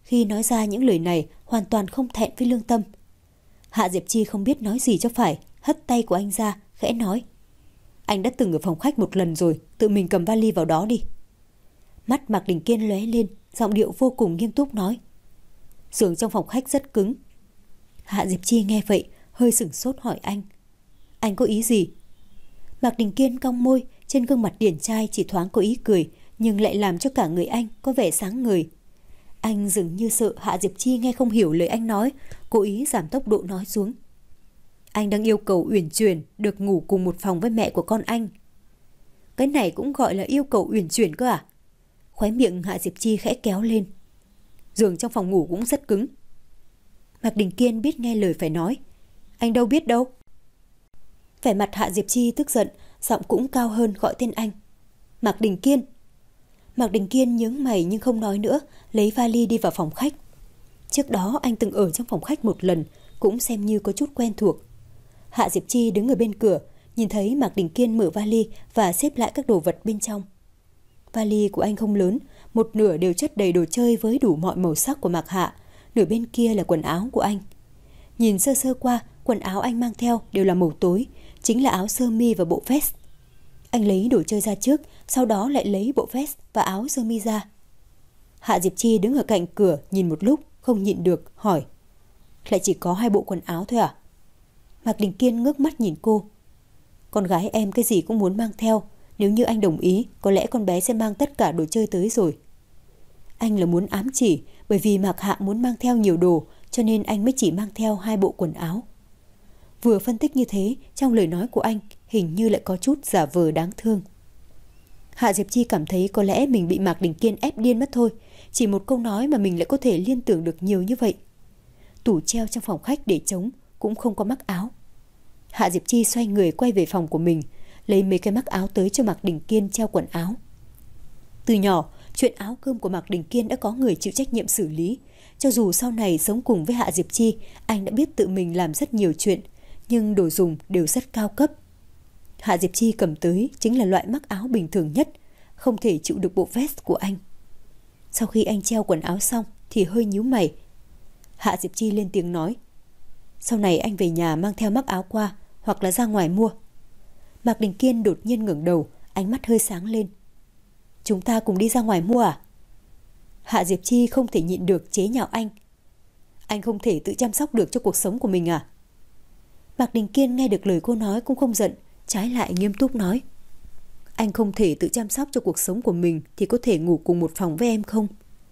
S1: khi nói ra những lời này hoàn toàn không thẹn với lương tâm. Hạ Diệp Chi không biết nói gì cho phải, hất tay của anh ra, khẽ nói: Anh đã từng ở phòng khách một lần rồi, tự mình cầm vali vào đó đi. Mắt Mạc Đình Kiên lóe lên, giọng điệu vô cùng nghiêm túc nói: Giường trong phòng khách rất cứng. Hạ Diệp Chi nghe vậy, hơi sửng sốt hỏi anh: Anh có ý gì? Mạc Đình Kiên cong môi, trên gương mặt điển trai chỉ thoáng có ý cười, nhưng lại làm cho cả người anh có vẻ sáng ngời. Anh dường như sợ Hạ Diệp Chi nghe không hiểu lời anh nói, cố ý giảm tốc độ nói xuống: Anh đang yêu cầu uyển chuyển được ngủ cùng một phòng với mẹ của con anh. Cái này cũng gọi là yêu cầu uyển chuyển cơ à? Khóe miệng Hạ Diệp Chi khẽ kéo lên. Giường trong phòng ngủ cũng rất cứng. Mạc Đình Kiên biết nghe lời phải nói: Anh đâu biết đâu. Vẻ mặt Hạ Diệp Chi tức giận, giọng cũng cao hơn gọi tên anh: Mạc Đình Kiên. Mạc Đình Kiên nhướng mày nhưng không nói nữa, lấy vali đi vào phòng khách. Trước đó anh từng ở trong phòng khách một lần, cũng xem như có chút quen thuộc. Hạ Diệp Chi đứng ở bên cửa, nhìn thấy Mạc Đình Kiên mở vali và xếp lại các đồ vật bên trong. Vali của anh không lớn, một nửa đều chất đầy đồ chơi với đủ mọi màu sắc của Mạc Hạ, nửa bên kia là quần áo của anh. Nhìn sơ sơ qua, quần áo anh mang theo đều là màu tối, chính là áo sơ mi và bộ vest. Anh lấy đồ chơi ra trước, sau đó lại lấy bộ vest và áo sơ mi ra. Hạ Diệp Chi đứng ở cạnh cửa nhìn một lúc, không nhịn được, hỏi: Lại chỉ có hai bộ quần áo thôi à? Mạc Đình Kiên ngước mắt nhìn cô: Con gái em cái gì cũng muốn mang theo, nếu như anh đồng ý, có lẽ con bé sẽ mang tất cả đồ chơi tới rồi. Anh là muốn ám chỉ, bởi vì Mạc Hạ muốn mang theo nhiều đồ, cho nên anh mới chỉ mang theo hai bộ quần áo. Vừa phân tích như thế, trong lời nói của anh hình như lại có chút giả vờ đáng thương. Hạ Diệp Chi cảm thấy có lẽ mình bị Mạc Đình Kiên ép điên mất thôi. Chỉ một câu nói mà mình lại có thể liên tưởng được nhiều như vậy. Tủ treo trong phòng khách để trống, cũng không có mắc áo. Hạ Diệp Chi xoay người quay về phòng của mình, lấy mấy cái mắc áo tới cho Mạc Đình Kiên treo quần áo. Từ nhỏ, chuyện áo cơm của Mạc Đình Kiên đã có người chịu trách nhiệm xử lý. Cho dù sau này sống cùng với Hạ Diệp Chi, anh đã biết tự mình làm rất nhiều chuyện, nhưng đồ dùng đều rất cao cấp. Hạ Diệp Chi cầm tới chính là loại mắc áo bình thường nhất, không thể chịu được bộ vest của anh. Sau khi anh treo quần áo xong thì hơi nhíu mày. Hạ Diệp Chi lên tiếng nói: Sau này anh về nhà mang theo mắc áo qua, hoặc là ra ngoài mua. Mạc Đình Kiên đột nhiên ngẩng đầu, ánh mắt hơi sáng lên: Chúng ta cùng đi ra ngoài mua à? Hạ Diệp Chi không thể nhịn được chế nhạo anh: Anh không thể tự chăm sóc được cho cuộc sống của mình à? Mạc Đình Kiên nghe được lời cô nói cũng không giận, trái lại nghiêm túc nói: Anh không thể tự chăm sóc cho cuộc sống của mình thì có thể ngủ cùng một phòng với em không?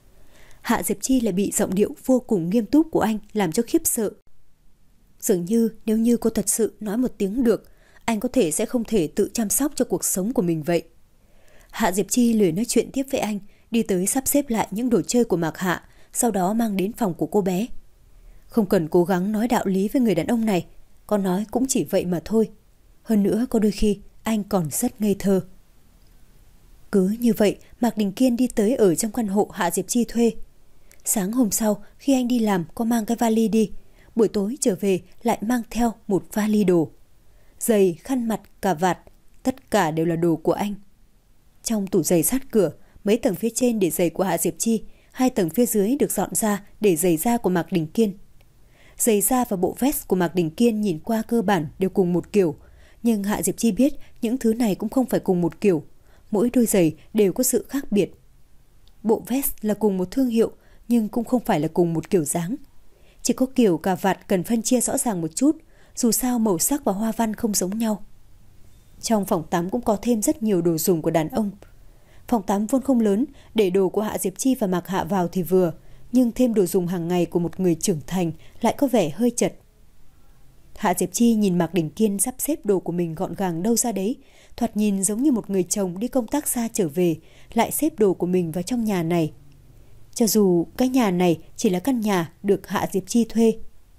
S1: Hạ Diệp Chi lại bị giọng điệu vô cùng nghiêm túc của anh làm cho khiếp sợ. Dường như nếu như cô thật sự nói một tiếng được, anh có thể sẽ không thể tự chăm sóc cho cuộc sống của mình vậy. Hạ Diệp Chi lười nói chuyện tiếp với anh, đi tới sắp xếp lại những đồ chơi của Mạc Hạ, sau đó mang đến phòng của cô bé. Không cần cố gắng nói đạo lý với người đàn ông này, con nói cũng chỉ vậy mà thôi. Hơn nữa có đôi khi anh còn rất ngây thơ. Cứ như vậy, Mạc Đình Kiên đi tới ở trong căn hộ Hạ Diệp Chi thuê. Sáng hôm sau, khi anh đi làm có mang cái vali đi, buổi tối trở về lại mang theo một vali đồ. Giày, khăn mặt, cà vạt, tất cả đều là đồ của anh. Trong tủ giày sát cửa, mấy tầng phía trên để giày của Hạ Diệp Chi, hai tầng phía dưới được dọn ra để giày da của Mạc Đình Kiên. Giày da và bộ vest của Mạc Đình Kiên nhìn qua cơ bản đều cùng một kiểu, nhưng Hạ Diệp Chi biết những thứ này cũng không phải cùng một kiểu. Mỗi đôi giày đều có sự khác biệt. Bộ vest là cùng một thương hiệu, nhưng cũng không phải là cùng một kiểu dáng. Chỉ có kiểu cà vạt cần phân chia rõ ràng một chút, dù sao màu sắc và hoa văn không giống nhau. Trong phòng tắm cũng có thêm rất nhiều đồ dùng của đàn ông. Phòng tắm vốn không lớn, để đồ của Hạ Diệp Chi và Mạc Hạ vào thì vừa, nhưng thêm đồ dùng hàng ngày của một người trưởng thành lại có vẻ hơi chật. Hạ Diệp Chi nhìn Mạc Đình Kiên sắp xếp đồ của mình gọn gàng đâu ra đấy, thoạt nhìn giống như một người chồng đi công tác xa trở về, lại xếp đồ của mình vào trong nhà này. Cho dù cái nhà này chỉ là căn nhà được Hạ Diệp Chi thuê.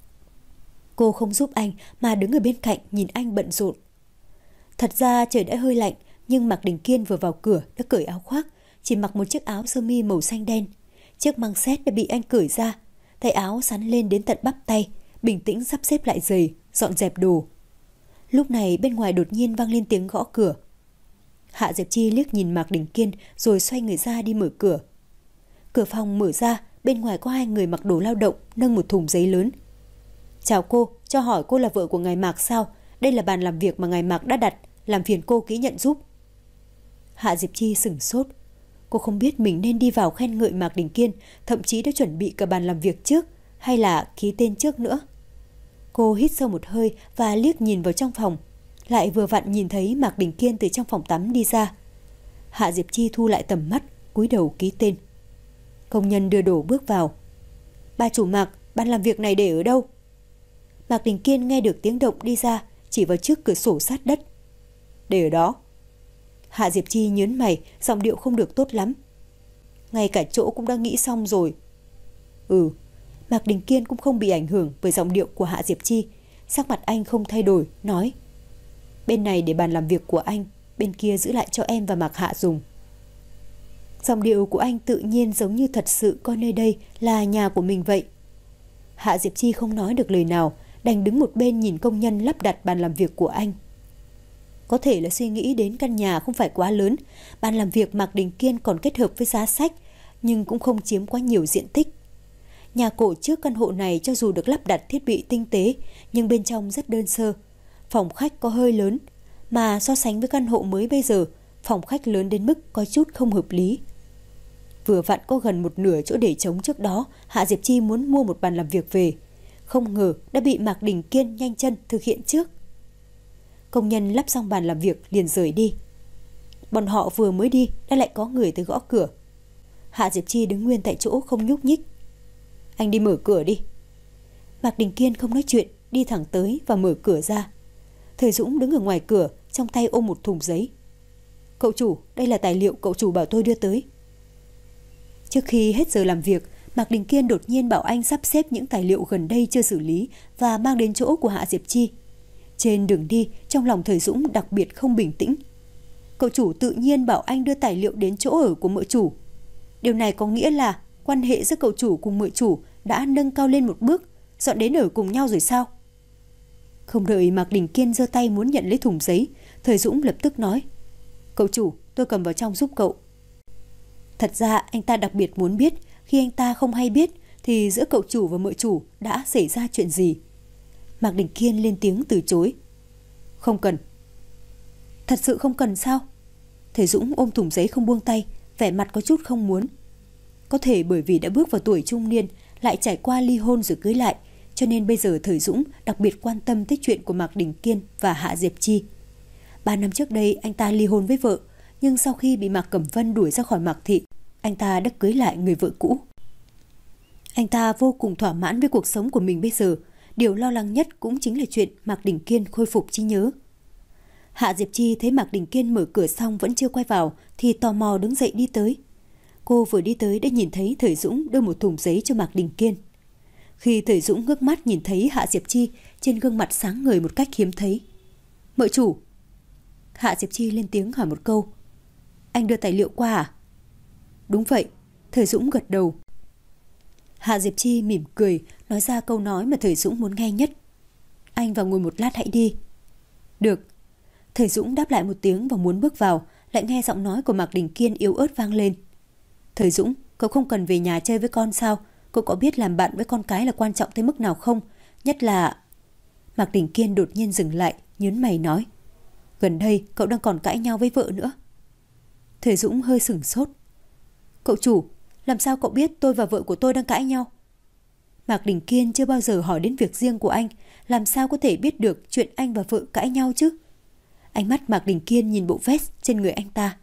S1: Cô không giúp anh mà đứng ở bên cạnh nhìn anh bận rộn. Thật ra trời đã hơi lạnh, nhưng Mạc Đình Kiên vừa vào cửa đã cởi áo khoác, chỉ mặc một chiếc áo sơ mi màu xanh đen. Chiếc măng xét đã bị anh cởi ra, tay áo sắn lên đến tận bắp tay, bình tĩnh sắp xếp lại giày, dọn dẹp đồ. Lúc này bên ngoài đột nhiên vang lên tiếng gõ cửa. Hạ Diệp Chi liếc nhìn Mạc Đình Kiên rồi xoay người ra đi mở cửa. Cửa phòng mở ra, bên ngoài có hai người mặc đồ lao động nâng một thùng giấy lớn. Chào cô, cho hỏi cô là vợ của ngài Mạc sao? Đây là bàn làm việc mà ngài Mạc đã đặt, làm phiền cô ký nhận giúp. Hạ Diệp Chi sửng sốt. Cô không biết mình nên đi vào khen ngợi Mạc Đình Kiên, thậm chí đã chuẩn bị cả bàn làm việc trước, hay là ký tên trước nữa. Cô hít sâu một hơi và liếc nhìn vào trong phòng, lại vừa vặn nhìn thấy Mạc Đình Kiên từ trong phòng tắm đi ra. Hạ Diệp Chi thu lại tầm mắt, cúi đầu ký tên. Công nhân đưa đồ bước vào. Bà chủ Mạc, bàn làm việc này để ở đâu? Mạc Đình Kiên nghe được tiếng động đi ra, chỉ vào trước cửa sổ sát đất. Để ở đó. Hạ Diệp Chi nhớn mày, giọng điệu không được tốt lắm. Ngay cả chỗ cũng đã nghĩ xong rồi. Ừ. Mạc Đình Kiên cũng không bị ảnh hưởng bởi giọng điệu của Hạ Diệp Chi. Sắc mặt anh không thay đổi, nói: Bên này để bàn làm việc của anh, bên kia giữ lại cho em và Mạc Hạ dùng. Giọng điệu của anh tự nhiên giống như thật sự coi nơi đây là nhà của mình vậy. Hạ Diệp Chi không nói được lời nào, đành đứng một bên nhìn công nhân lắp đặt bàn làm việc của anh. Có thể là suy nghĩ đến căn nhà không phải quá lớn, bàn làm việc Mạc Đình Kiên còn kết hợp với giá sách, nhưng cũng không chiếm quá nhiều diện tích. Nhà cổ trước căn hộ này cho dù được lắp đặt thiết bị tinh tế, nhưng bên trong rất đơn sơ. Phòng khách có hơi lớn, mà so sánh với căn hộ mới bây giờ, phòng khách lớn đến mức có chút không hợp lý. Vừa vặn có gần một nửa chỗ để trống trước đó, Hạ Diệp Chi muốn mua một bàn làm việc về. Không ngờ đã bị Mạc Đình Kiên nhanh chân thực hiện trước. Công nhân lắp xong bàn làm việc liền rời đi. Bọn họ vừa mới đi đã lại có người tới gõ cửa. Hạ Diệp Chi đứng nguyên tại chỗ không nhúc nhích. Anh đi mở cửa đi. Mạc Đình Kiên không nói chuyện, đi thẳng tới và mở cửa ra. Thời Dũng đứng ở ngoài cửa, trong tay ôm một thùng giấy. Cậu chủ, đây là tài liệu cậu chủ bảo tôi đưa tới. Trước khi hết giờ làm việc, Mạc Đình Kiên đột nhiên bảo anh sắp xếp những tài liệu gần đây chưa xử lý và mang đến chỗ của Hạ Diệp Chi. Trên đường đi, trong lòng Thời Dũng đặc biệt không bình tĩnh. Cậu chủ tự nhiên bảo anh đưa tài liệu đến chỗ ở của mợ chủ. Điều này có nghĩa là quan hệ giữa cậu chủ cùng mợ chủ đã nâng cao lên một bước, dọn đến ở cùng nhau rồi sao? Không đợi Mạc Đình Kiên giơ tay muốn nhận lấy thùng giấy, Thời Dũng lập tức nói: Cậu chủ, tôi cầm vào trong giúp cậu. Thật ra anh ta đặc biệt muốn biết khi anh ta không hay biết thì giữa cậu chủ và mợ chủ đã xảy ra chuyện gì. Mạc Đình Kiên lên tiếng từ chối. Không cần. Thật sự không cần sao? Thời Dũng ôm thùng giấy không buông tay, vẻ mặt có chút không muốn. Có thể bởi vì đã bước vào tuổi trung niên, lại trải qua ly hôn rồi cưới lại, cho nên bây giờ Thời Dũng đặc biệt quan tâm tới chuyện của Mạc Đình Kiên và Hạ Diệp Chi. Ba năm trước đây anh ta ly hôn với vợ, nhưng sau khi bị Mạc Cẩm Vân đuổi ra khỏi Mạc Thị, anh ta đã cưới lại người vợ cũ. Anh ta vô cùng thỏa mãn với cuộc sống của mình bây giờ, điều lo lắng nhất cũng chính là chuyện Mạc Đình Kiên khôi phục trí nhớ. Hạ Diệp Chi thấy Mạc Đình Kiên mở cửa xong vẫn chưa quay vào thì tò mò đứng dậy đi tới. Cô vừa đi tới đã nhìn thấy Thời Dũng đưa một thùng giấy cho Mạc Đình Kiên. Khi Thời Dũng ngước mắt nhìn thấy Hạ Diệp Chi, trên gương mặt sáng ngời một cách hiếm thấy. Mợ chủ. Hạ Diệp Chi lên tiếng hỏi một câu. Anh đưa tài liệu qua à? Đúng vậy. Thời Dũng gật đầu. Hạ Diệp Chi mỉm cười, nói ra câu nói mà Thời Dũng muốn nghe nhất. Anh vào ngồi một lát hãy đi. Được. Thời Dũng đáp lại một tiếng và muốn bước vào, lại nghe giọng nói của Mạc Đình Kiên yếu ớt vang lên. Thời Dũng, cậu không cần về nhà chơi với con sao? Cậu có biết làm bạn với con cái là quan trọng tới mức nào không? Nhất là... Mạc Đình Kiên đột nhiên dừng lại, nhớn mày nói. Gần đây cậu đang còn cãi nhau với vợ nữa. Thời Dũng hơi sửng sốt. Cậu chủ, làm sao cậu biết tôi và vợ của tôi đang cãi nhau? Mạc Đình Kiên chưa bao giờ hỏi đến việc riêng của anh, làm sao có thể biết được chuyện anh và vợ cãi nhau chứ? Ánh mắt Mạc Đình Kiên nhìn bộ vest trên người anh ta.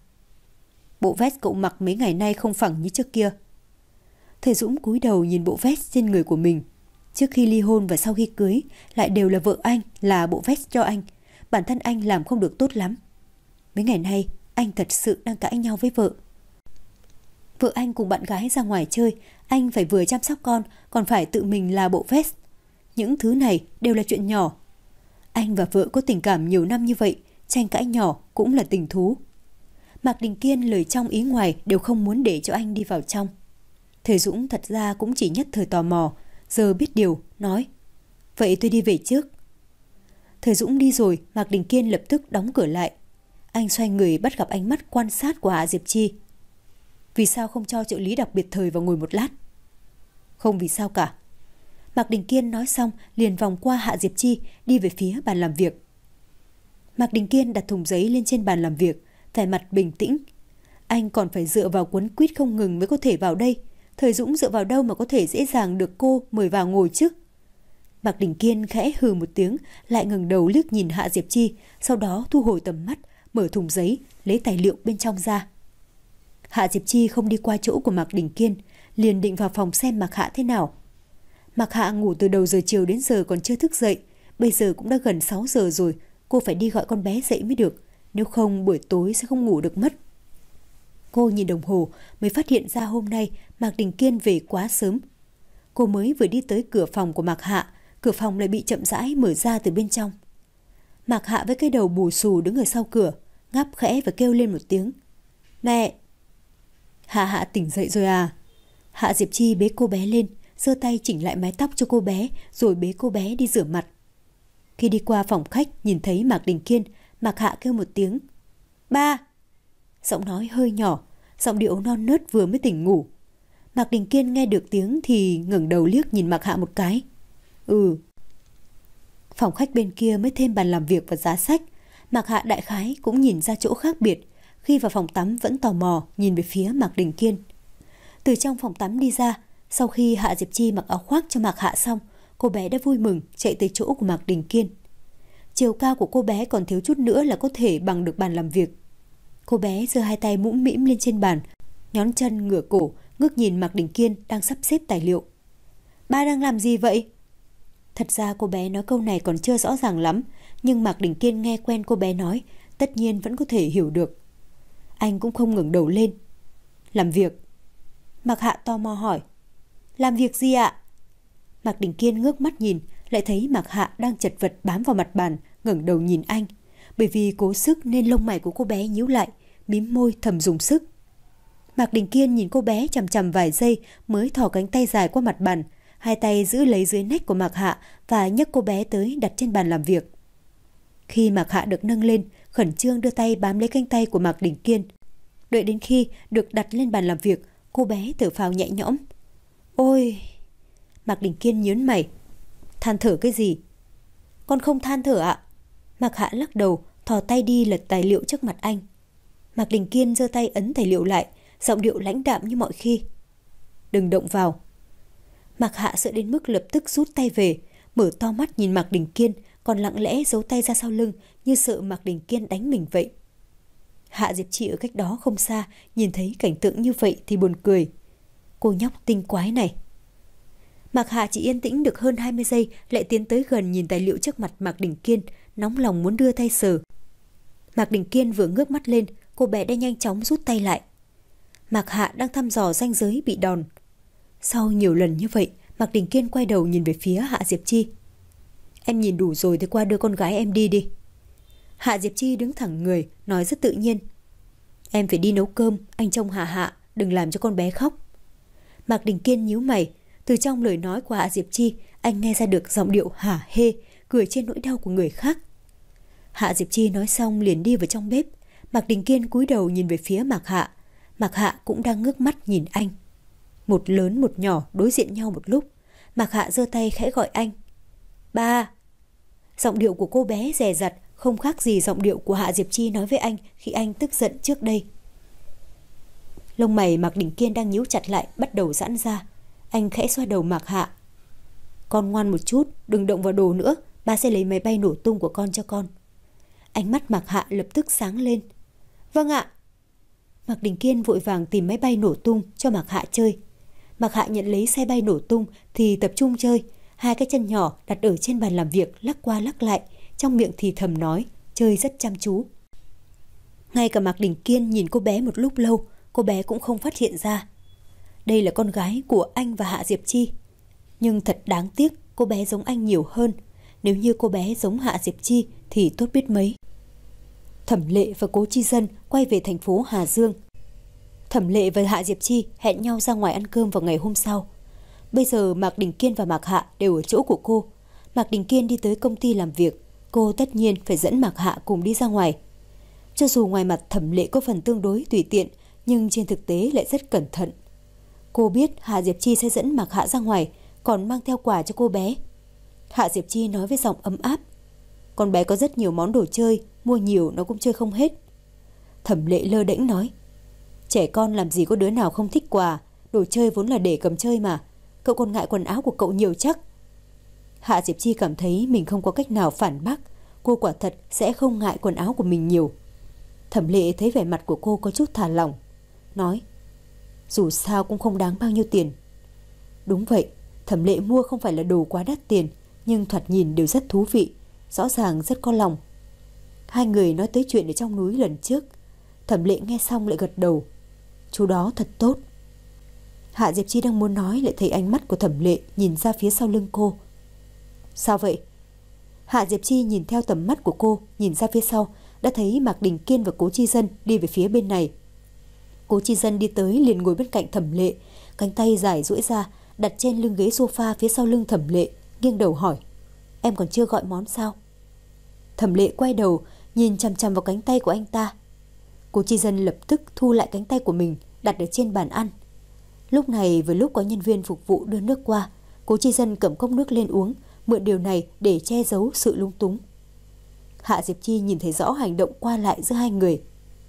S1: Bộ vest cậu mặc mấy ngày nay không phẳng như trước kia. Thời Dũng cúi đầu nhìn bộ vest trên người của mình. Trước khi ly hôn và sau khi cưới lại đều là vợ anh là bộ vest cho anh. Bản thân anh làm không được tốt lắm. Mấy ngày nay anh thật sự đang cãi nhau với vợ. Vợ anh cùng bạn gái ra ngoài chơi, anh phải vừa chăm sóc con, còn phải tự mình là bộ vest. Những thứ này đều là chuyện nhỏ. Anh và vợ có tình cảm nhiều năm như vậy, tranh cãi nhỏ cũng là tình thú. Mạc Đình Kiên lời trong ý ngoài đều không muốn để cho anh đi vào trong. Thời Dũng thật ra cũng chỉ nhất thời tò mò, giờ biết điều, nói. Vậy tôi đi về trước. Thời Dũng đi rồi, Mạc Đình Kiên lập tức đóng cửa lại. Anh xoay người bắt gặp ánh mắt quan sát của Hạ Diệp Chi. Vì sao không cho trợ lý đặc biệt thời vào ngồi một lát? không vì sao cả. Mạc Đình Kiên nói xong liền vòng qua Hạ Diệp Chi đi về phía bàn làm việc. Mạc Đình Kiên đặt thùng giấy lên trên bàn làm việc, vẻ mặt bình tĩnh. Anh còn phải dựa vào quấn quýt không ngừng mới có thể vào đây. Thời Dũng dựa vào đâu mà có thể dễ dàng được cô mời vào ngồi chứ? Mạc Đình Kiên khẽ hừ một tiếng, lại ngẩng đầu liếc nhìn Hạ Diệp Chi, sau đó thu hồi tầm mắt, mở thùng giấy, lấy tài liệu bên trong ra. Hạ Diệp Chi không đi qua chỗ của Mạc Đình Kiên, liền định vào phòng xem Mạc Hạ thế nào. Mạc Hạ ngủ từ đầu giờ chiều đến giờ còn chưa thức dậy, bây giờ cũng đã gần sáu giờ rồi, cô phải đi gọi con bé dậy mới được, nếu không buổi tối sẽ không ngủ được mất. Cô nhìn đồng hồ mới phát hiện ra hôm nay Mạc Đình Kiên về quá sớm. Cô mới vừa đi tới cửa phòng của Mạc Hạ, cửa phòng lại bị chậm rãi mở ra từ bên trong. Mạc Hạ với cái đầu bù xù đứng ở sau cửa, ngáp khẽ và kêu lên một tiếng. Mẹ! Hạ Hạ tỉnh dậy rồi à? Hạ Diệp Chi bế cô bé lên, giơ tay chỉnh lại mái tóc cho cô bé, rồi bế cô bé đi rửa mặt. Khi đi qua phòng khách nhìn thấy Mạc Đình Kiên, Mạc Hạ kêu một tiếng. Ba! Giọng nói hơi nhỏ, giọng điệu non nớt vừa mới tỉnh ngủ. Mạc Đình Kiên nghe được tiếng thì ngẩng đầu liếc nhìn Mạc Hạ một cái. Ừ. Phòng khách bên kia mới thêm bàn làm việc và giá sách. Mạc Hạ đại khái cũng nhìn ra chỗ khác biệt. Khi vào phòng tắm vẫn tò mò nhìn về phía Mạc Đình Kiên. Từ trong phòng tắm đi ra, sau khi Hạ Diệp Chi mặc áo khoác cho Mạc Hạ xong, cô bé đã vui mừng chạy tới chỗ của Mạc Đình Kiên. Chiều cao của cô bé còn thiếu chút nữa là có thể bằng được bàn làm việc. Cô bé giơ hai tay mũm mĩm lên trên bàn, nhón chân ngửa cổ, ngước nhìn Mạc Đình Kiên đang sắp xếp tài liệu. Ba đang làm gì vậy? Thật ra cô bé nói câu này còn chưa rõ ràng lắm, nhưng Mạc Đình Kiên nghe quen cô bé nói, tất nhiên vẫn có thể hiểu được. Anh cũng không ngẩng đầu lên. Làm việc. Mạc Hạ tò mò hỏi. Làm việc gì ạ? Mạc Đình Kiên ngước mắt nhìn, lại thấy Mạc Hạ đang chật vật bám vào mặt bàn, ngẩng đầu nhìn anh. Bởi vì cố sức nên lông mày của cô bé nhíu lại, mím môi thầm dùng sức. Mạc Đình Kiên nhìn cô bé chằm chằm vài giây mới thò cánh tay dài qua mặt bàn, hai tay giữ lấy dưới nách của Mạc Hạ và nhấc cô bé tới đặt trên bàn làm việc. Khi Mạc Hạ được nâng lên, khẩn trương đưa tay bám lấy cánh tay của Mạc Đình Kiên. Đợi đến khi được đặt lên bàn làm việc, cô bé thở phào nhẹ nhõm. Ôi! Mạc Đình Kiên nhớn mày. Than thở cái gì? Con không than thở ạ. Mạc Hạ lắc đầu, thò tay đi lật tài liệu trước mặt anh. Mạc Đình Kiên giơ tay ấn tài liệu lại, giọng điệu lãnh đạm như mọi khi. Đừng động vào. Mạc Hạ sợ đến mức lập tức rút tay về, mở to mắt nhìn Mạc Đình Kiên, còn lặng lẽ giấu tay ra sau lưng như sợ Mạc Đình Kiên đánh mình vậy. Hạ Diệp Chi ở cách đó không xa, nhìn thấy cảnh tượng như vậy thì buồn cười. Cô nhóc tinh quái này. Mạc Hạ chỉ yên tĩnh được hơn hai mươi giây, lại tiến tới gần nhìn tài liệu trước mặt Mạc Đình Kiên, nóng lòng muốn đưa tay sờ. Mạc Đình Kiên vừa ngước mắt lên, cô bé đã nhanh chóng rút tay lại. Mạc Hạ đang thăm dò ranh giới bị đòn. Sau nhiều lần như vậy, Mạc Đình Kiên quay đầu nhìn về phía Hạ Diệp Chi. Em nhìn đủ rồi thì qua đưa con gái em đi đi. Hạ Diệp Chi đứng thẳng người, nói rất tự nhiên. Em phải đi nấu cơm, anh trông Hạ Hạ, đừng làm cho con bé khóc. Mạc Đình Kiên nhíu mày, từ trong lời nói của Hạ Diệp Chi, anh nghe ra được giọng điệu hả hê, cười trên nỗi đau của người khác. Hạ Diệp Chi nói xong liền đi vào trong bếp. Mạc Đình Kiên cúi đầu nhìn về phía Mạc Hạ. Mạc Hạ cũng đang ngước mắt nhìn anh. Một lớn một nhỏ đối diện nhau một lúc. Mạc Hạ giơ tay khẽ gọi anh. Ba! Giọng điệu của cô bé dè dặt, không khác gì giọng điệu của Hạ Diệp Chi nói với anh khi anh tức giận trước đây. Lông mày Mạc Đình Kiên đang nhíu chặt lại bắt đầu giãn ra. Anh khẽ xoa đầu Mạc Hạ. Con ngoan một chút, đừng động vào đồ nữa, ba sẽ lấy máy bay nổ tung của con cho con. Ánh mắt Mạc Hạ lập tức sáng lên. Vâng ạ. Mạc Đình Kiên vội vàng tìm máy bay nổ tung cho Mạc Hạ chơi. Mạc Hạ nhận lấy xe bay nổ tung thì tập trung chơi. Hai cái chân nhỏ đặt ở trên bàn làm việc lắc qua lắc lại, trong miệng thì thầm nói, chơi rất chăm chú. Ngay cả Mạc Đình Kiên nhìn cô bé một lúc lâu, cô bé cũng không phát hiện ra. Đây là con gái của anh và Hạ Diệp Chi. Nhưng thật đáng tiếc, cô bé giống anh nhiều hơn. Nếu như cô bé giống Hạ Diệp Chi thì tốt biết mấy. Thẩm Lệ và Cố Chi Dân quay về thành phố Hà Dương. Thẩm Lệ và Hạ Diệp Chi hẹn nhau ra ngoài ăn cơm vào ngày hôm sau. Bây giờ Mạc Đình Kiên và Mạc Hạ đều ở chỗ của cô. Mạc Đình Kiên đi tới công ty làm việc, cô tất nhiên phải dẫn Mạc Hạ cùng đi ra ngoài. Cho dù ngoài mặt Thẩm Lệ có phần tương đối tùy tiện, nhưng trên thực tế lại rất cẩn thận. Cô biết Hạ Diệp Chi sẽ dẫn Mạc Hạ ra ngoài, còn mang theo quà cho cô bé. Hạ Diệp Chi nói với giọng ấm áp. Con bé có rất nhiều món đồ chơi, mua nhiều nó cũng chơi không hết. Thẩm Lệ lơ đễnh nói. Trẻ con làm gì có đứa nào không thích quà, đồ chơi vốn là để cầm chơi mà. Cậu còn ngại quần áo của cậu nhiều chắc. Hạ Diệp Chi cảm thấy mình không có cách nào phản bác. Cô quả thật sẽ không ngại quần áo của mình nhiều. Thẩm Lệ thấy vẻ mặt của cô có chút thả lỏng, nói. Dù sao cũng không đáng bao nhiêu tiền. Đúng vậy, Thẩm Lệ mua không phải là đồ quá đắt tiền, nhưng thoạt nhìn đều rất thú vị, rõ ràng rất có lòng. Hai người nói tới chuyện ở trong núi lần trước. Thẩm Lệ nghe xong lại gật đầu. Chú đó thật tốt. Hạ Diệp Chi đang muốn nói lại thấy ánh mắt của Thẩm Lệ nhìn ra phía sau lưng cô. Sao vậy? Hạ Diệp Chi nhìn theo tầm mắt của cô, nhìn ra phía sau, đã thấy Mạc Đình Kiên và Cố Chi Dân đi về phía bên này. Cố Chi Dân đi tới liền ngồi bên cạnh Thẩm Lệ, cánh tay dài duỗi ra đặt trên lưng ghế sofa phía sau lưng Thẩm Lệ, nghiêng đầu hỏi. Em còn chưa gọi món sao? Thẩm Lệ quay đầu nhìn chằm chằm vào cánh tay của anh ta. Cố Chi Dân lập tức thu lại cánh tay của mình, đặt ở trên bàn ăn. Lúc này vừa lúc có nhân viên phục vụ đưa nước qua, Cố Chi Dân cầm cốc nước lên uống, mượn điều này để che giấu sự lung túng. Hạ Diệp Chi nhìn thấy rõ hành động qua lại giữa hai người.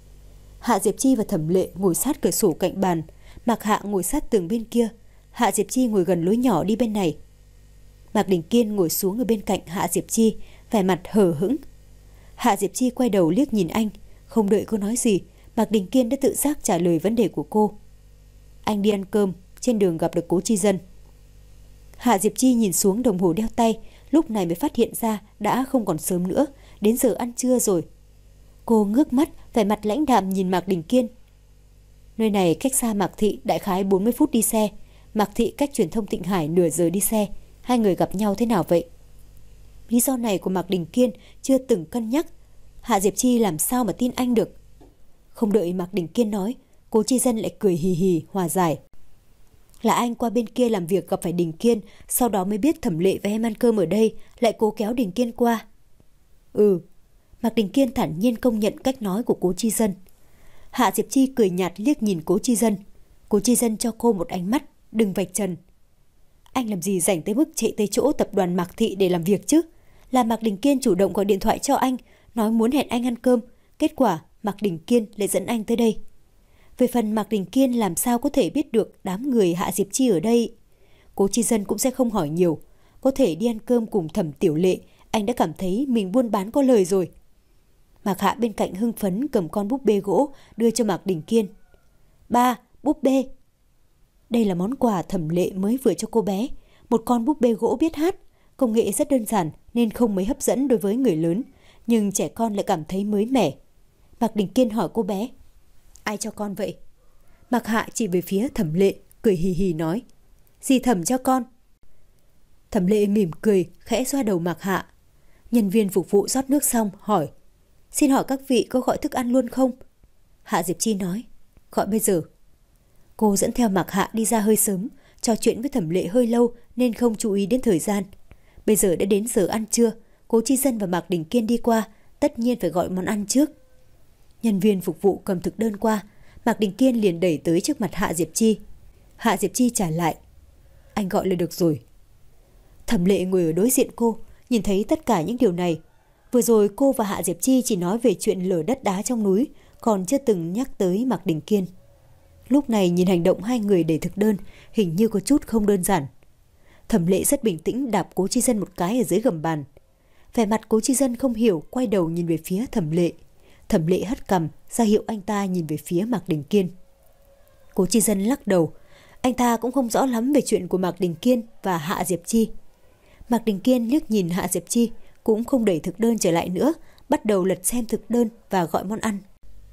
S1: Hạ Diệp Chi và Thẩm Lệ ngồi sát cửa sổ cạnh bàn, Mạc Hạ ngồi sát tường bên kia, Hạ Diệp Chi ngồi gần lối nhỏ đi bên này. Mạc Đình Kiên ngồi xuống ở bên cạnh Hạ Diệp Chi, vẻ mặt hờ hững. Hạ Diệp Chi quay đầu liếc nhìn anh, không đợi cô nói gì, Mạc Đình Kiên đã tự giác trả lời vấn đề của cô. Anh đi ăn cơm, trên đường gặp được Cố Chi Dân. Hạ Diệp Chi nhìn xuống đồng hồ đeo tay, lúc này mới phát hiện ra đã không còn sớm nữa, đến giờ ăn trưa rồi. Cô ngước mắt, vẻ mặt lãnh đạm nhìn Mạc Đình Kiên. Nơi này cách xa Mạc Thị đại khái bốn mươi phút đi xe, Mạc Thị cách truyền thông Thịnh Hải nửa giờ đi xe. Hai người gặp nhau thế nào vậy? Lý do này của Mạc Đình Kiên chưa từng cân nhắc. Hạ Diệp Chi làm sao mà tin anh được? Không đợi Mạc Đình Kiên nói, Cố Chi Dân lại cười hì hì hòa giải. Là anh qua bên kia làm việc gặp phải Đình Kiên, sau đó mới biết Thẩm Lệ và em ăn cơm ở đây, lại cố kéo Đình Kiên qua. Ừ. Mạc Đình Kiên thản nhiên công nhận cách nói của Cố Chi Dân. Hạ Diệp Chi cười nhạt liếc nhìn Cố Chi Dân. Cố Chi Dân cho cô một ánh mắt, đừng vạch trần. Anh làm gì rảnh tới mức chạy tới chỗ tập đoàn Mạc Thị để làm việc chứ? Là Mạc Đình Kiên chủ động gọi điện thoại cho anh, nói muốn hẹn anh ăn cơm. Kết quả Mạc Đình Kiên lại dẫn anh tới đây. Về phần Mạc Đình Kiên làm sao có thể biết được đám người Hạ Diệp Chi ở đây? Cố Chi Dân cũng sẽ không hỏi nhiều. Có thể đi ăn cơm cùng Thẩm Tiểu Lệ, anh đã cảm thấy mình buôn bán có lời rồi. Mạc Hạ bên cạnh hưng phấn cầm con búp bê gỗ đưa cho Mạc Đình Kiên. Ba, búp bê. Đây là món quà Thẩm Lệ mới vừa cho cô bé. Một con búp bê gỗ biết hát. Công nghệ rất đơn giản nên không mấy hấp dẫn đối với người lớn, nhưng trẻ con lại cảm thấy mới mẻ. Mạc Đình Kiên hỏi cô bé. Ai cho con vậy? Mạc Hạ chỉ về phía Thẩm Lệ, cười hì hì nói. Dì Thẩm cho con. Thẩm Lệ mỉm cười, khẽ xoa đầu Mạc Hạ. Nhân viên phục vụ rót nước xong, hỏi. Xin hỏi các vị có gọi thức ăn luôn không? Hạ Diệp Chi nói. Gọi bây giờ. Cô dẫn theo Mạc Hạ đi ra hơi sớm, trò chuyện với Thẩm Lệ hơi lâu nên không chú ý đến thời gian. Bây giờ đã đến giờ ăn trưa, Cố Chi Dân và Mạc Đình Kiên đi qua, tất nhiên phải gọi món ăn trước. Nhân viên phục vụ cầm thực đơn qua, Mạc Đình Kiên liền đẩy tới trước mặt Hạ Diệp Chi. Hạ Diệp Chi trả lại. Anh gọi là được rồi. Thẩm Lệ ngồi ở đối diện cô, nhìn thấy tất cả những điều này. Vừa rồi cô và Hạ Diệp Chi chỉ nói về chuyện lở đất đá trong núi, còn chưa từng nhắc tới Mạc Đình Kiên. Lúc này nhìn hành động hai người để thực đơn, hình như có chút không đơn giản. Thẩm Lệ rất bình tĩnh đạp Cố Chi Dân một cái ở dưới gầm bàn. Vẻ mặt Cố Chi Dân không hiểu, quay đầu nhìn về phía Thẩm Lệ. Thẩm Lệ hất cằm, ra hiệu anh ta nhìn về phía Mạc Đình Kiên. Cố Chi Dân lắc đầu, anh ta cũng không rõ lắm về chuyện của Mạc Đình Kiên và Hạ Diệp Chi. Mạc Đình Kiên liếc nhìn Hạ Diệp Chi, cũng không đẩy thực đơn trở lại nữa, bắt đầu lật xem thực đơn và gọi món ăn.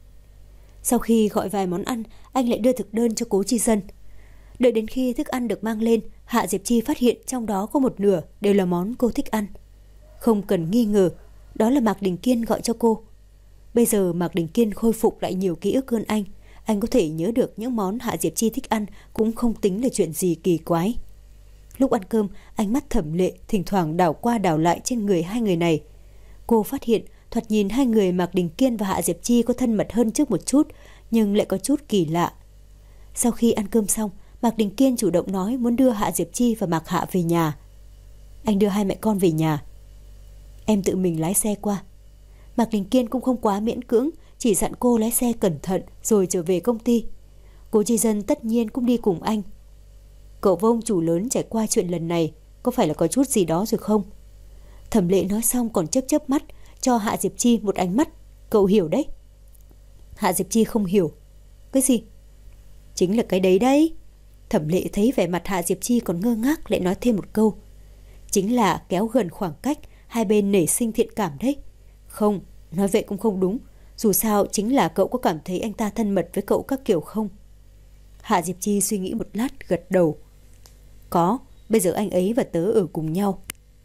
S1: Sau khi gọi vài món ăn, anh lại đưa thực đơn cho Cố Chi Dân. Đợi đến khi thức ăn được mang lên, Hạ Diệp Chi phát hiện trong đó có một nửa đều là món cô thích ăn. Không cần nghi ngờ, đó là Mạc Đình Kiên gọi cho cô. Bây giờ Mạc Đình Kiên khôi phục lại nhiều ký ức hơn anh. Anh có thể nhớ được những món Hạ Diệp Chi thích ăn cũng không tính là chuyện gì kỳ quái. Lúc ăn cơm, ánh mắt Thẩm Lệ thỉnh thoảng đảo qua đảo lại trên người hai người này. Cô phát hiện thoạt nhìn hai người Mạc Đình Kiên và Hạ Diệp Chi có thân mật hơn trước một chút, nhưng lại có chút kỳ lạ. Sau khi ăn cơm xong, Mạc Đình Kiên chủ động nói muốn đưa Hạ Diệp Chi và Mạc Hạ về nhà. Anh đưa hai mẹ con về nhà. Em tự mình lái xe qua. Mạc Đình Kiên cũng không quá miễn cưỡng, chỉ dặn cô lái xe cẩn thận rồi trở về công ty. Cố Chi Dân tất nhiên cũng đi cùng anh. Cậu và ông chủ lớn trải qua chuyện lần này, có phải là có chút gì đó rồi không? Thẩm Lệ nói xong còn chớp chớp mắt, cho Hạ Diệp Chi một ánh mắt. Cậu hiểu đấy. Hạ Diệp Chi không hiểu. Cái gì? Chính là cái đấy đấy. Thẩm Lệ thấy vẻ mặt Hạ Diệp Chi còn ngơ ngác, lại nói thêm một câu. Chính là kéo gần khoảng cách, hai bên nảy sinh thiện cảm đấy. Không, nói vậy cũng không đúng. Dù sao chính là cậu có cảm thấy anh ta thân mật với cậu các kiểu không? Hạ Diệp Chi suy nghĩ một lát, gật đầu. Có, bây giờ anh ấy và tớ ở cùng nhau.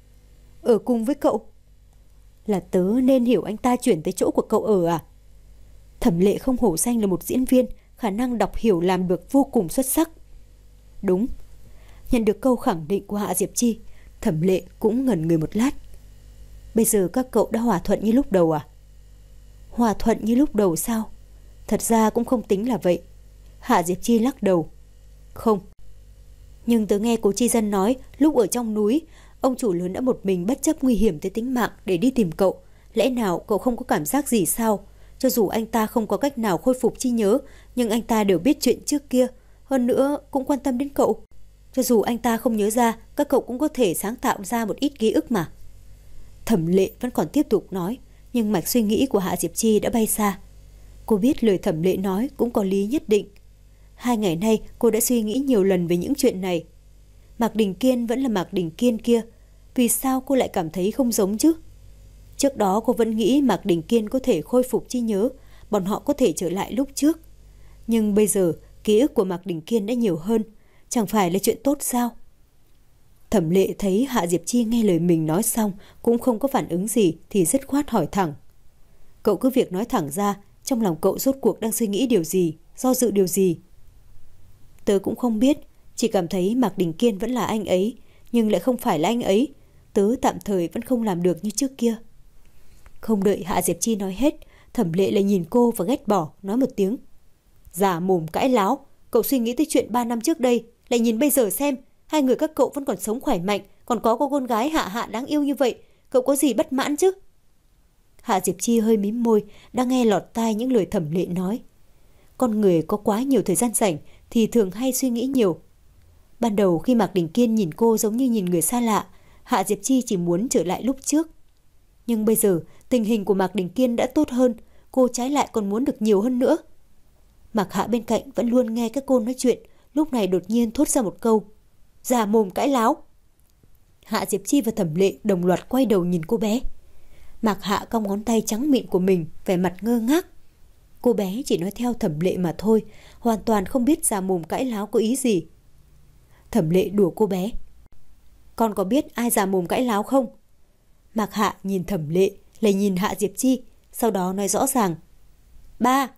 S1: Ở cùng với cậu? Là tớ nên hiểu anh ta chuyển tới chỗ của cậu ở à? Thẩm Lệ không hổ danh là một diễn viên, khả năng đọc hiểu làm được vô cùng xuất sắc. Đúng. Nhận được câu khẳng định của Hạ Diệp Chi, Thẩm Lệ cũng ngẩn người một lát. Bây giờ các cậu đã hòa thuận như lúc đầu à? Hòa thuận như lúc đầu sao? Thật ra cũng không tính là vậy. Hạ Diệp Chi lắc đầu. Không. Nhưng tớ nghe Cố Chi Dân nói, lúc ở trong núi, ông chủ lớn đã một mình bất chấp nguy hiểm tới tính mạng để đi tìm cậu. Lẽ nào cậu không có cảm giác gì sao? Cho dù anh ta không có cách nào khôi phục trí nhớ, nhưng anh ta đều biết chuyện trước kia. Hơn nữa cũng quan tâm đến cậu. Cho dù anh ta không nhớ ra, các cậu cũng có thể sáng tạo ra một ít ký ức mà. Thẩm Lệ vẫn còn tiếp tục nói, nhưng mạch suy nghĩ của Hạ Diệp Chi đã bay xa. Cô biết lời Thẩm Lệ nói cũng có lý nhất định. Hai ngày nay cô đã suy nghĩ nhiều lần về những chuyện này. Mạc Đình Kiên vẫn là Mạc Đình Kiên kia. Vì sao cô lại cảm thấy không giống chứ? Trước đó cô vẫn nghĩ Mạc Đình Kiên có thể khôi phục trí nhớ, bọn họ có thể trở lại lúc trước. Nhưng bây giờ ký ức của Mạc Đình Kiên đã nhiều hơn, chẳng phải là chuyện tốt sao? Thẩm Lệ thấy Hạ Diệp Chi nghe lời mình nói xong cũng không có phản ứng gì thì dứt khoát hỏi thẳng. Cậu cứ việc nói thẳng ra, trong lòng cậu rốt cuộc đang suy nghĩ điều gì, do dự điều gì? Tớ cũng không biết, chỉ cảm thấy Mạc Đình Kiên vẫn là anh ấy, nhưng lại không phải là anh ấy. Tớ tạm thời vẫn không làm được như trước kia. Không đợi Hạ Diệp Chi nói hết, Thẩm Lệ lại nhìn cô và ghét bỏ, nói một tiếng. Giả mồm cãi láo, cậu suy nghĩ tới chuyện ba năm trước đây, lại nhìn bây giờ xem, hai người các cậu vẫn còn sống khỏe mạnh, còn có cô con gái Hạ Hạ đáng yêu như vậy, cậu có gì bất mãn chứ? Hạ Diệp Chi hơi mím môi, đang nghe lọt tai những lời Thẩm Lệ nói. Con người có quá nhiều thời gian rảnh thì thường hay suy nghĩ nhiều. Ban đầu khi Mạc Đình Kiên nhìn cô giống như nhìn người xa lạ, Hạ Diệp Chi chỉ muốn trở lại lúc trước. Nhưng bây giờ tình hình của Mạc Đình Kiên đã tốt hơn, cô trái lại còn muốn được nhiều hơn nữa. Mạc Hạ bên cạnh vẫn luôn nghe các cô nói chuyện, lúc này đột nhiên thốt ra một câu. Giả mồm cãi láo. Hạ Diệp Chi và Thẩm Lệ đồng loạt quay đầu nhìn cô bé. Mạc Hạ cong ngón tay trắng mịn của mình, vẻ mặt ngơ ngác. Cô bé chỉ nói theo Thẩm Lệ mà thôi, hoàn toàn không biết giả mồm cãi láo có ý gì. Thẩm Lệ đùa cô bé. Con có biết ai giả mồm cãi láo không? Mạc Hạ nhìn Thẩm Lệ, lại nhìn Hạ Diệp Chi, sau đó nói rõ ràng. Ba.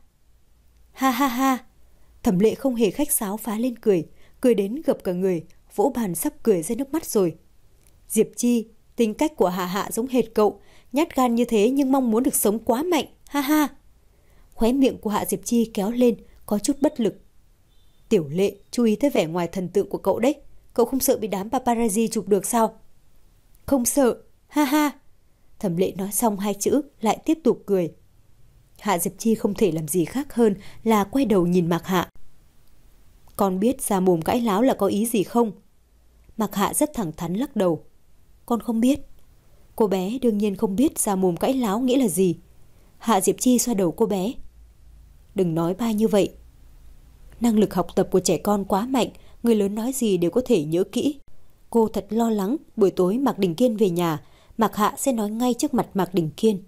S1: Ha ha ha. Thẩm Lệ không hề khách sáo phá lên cười, cười đến gập cả người, vỗ bàn sắp cười ra nước mắt rồi. Diệp Chi, tính cách của Hạ Hạ giống hệt cậu, nhát gan như thế nhưng mong muốn được sống quá mạnh, ha ha. Khóe miệng của Hạ Diệp Chi kéo lên, có chút bất lực. Tiểu Lệ, chú ý tới vẻ ngoài thần tượng của cậu đấy, cậu không sợ bị đám paparazzi chụp được sao? Không sợ, ha ha. Thẩm Lệ nói xong hai chữ, lại tiếp tục cười. Hạ Diệp Chi không thể làm gì khác hơn là quay đầu nhìn Mạc Hạ. Con biết ra mồm cãi láo là có ý gì không? Mạc Hạ rất thẳng thắn lắc đầu. Con không biết. Cô bé đương nhiên không biết ra mồm cãi láo nghĩa là gì. Hạ Diệp Chi xoa đầu cô bé. Đừng nói ba như vậy. Năng lực học tập của trẻ con quá mạnh, người lớn nói gì đều có thể nhớ kỹ. Cô thật lo lắng buổi tối Mạc Đình Kiên về nhà, Mạc Hạ sẽ nói ngay trước mặt Mạc Đình Kiên.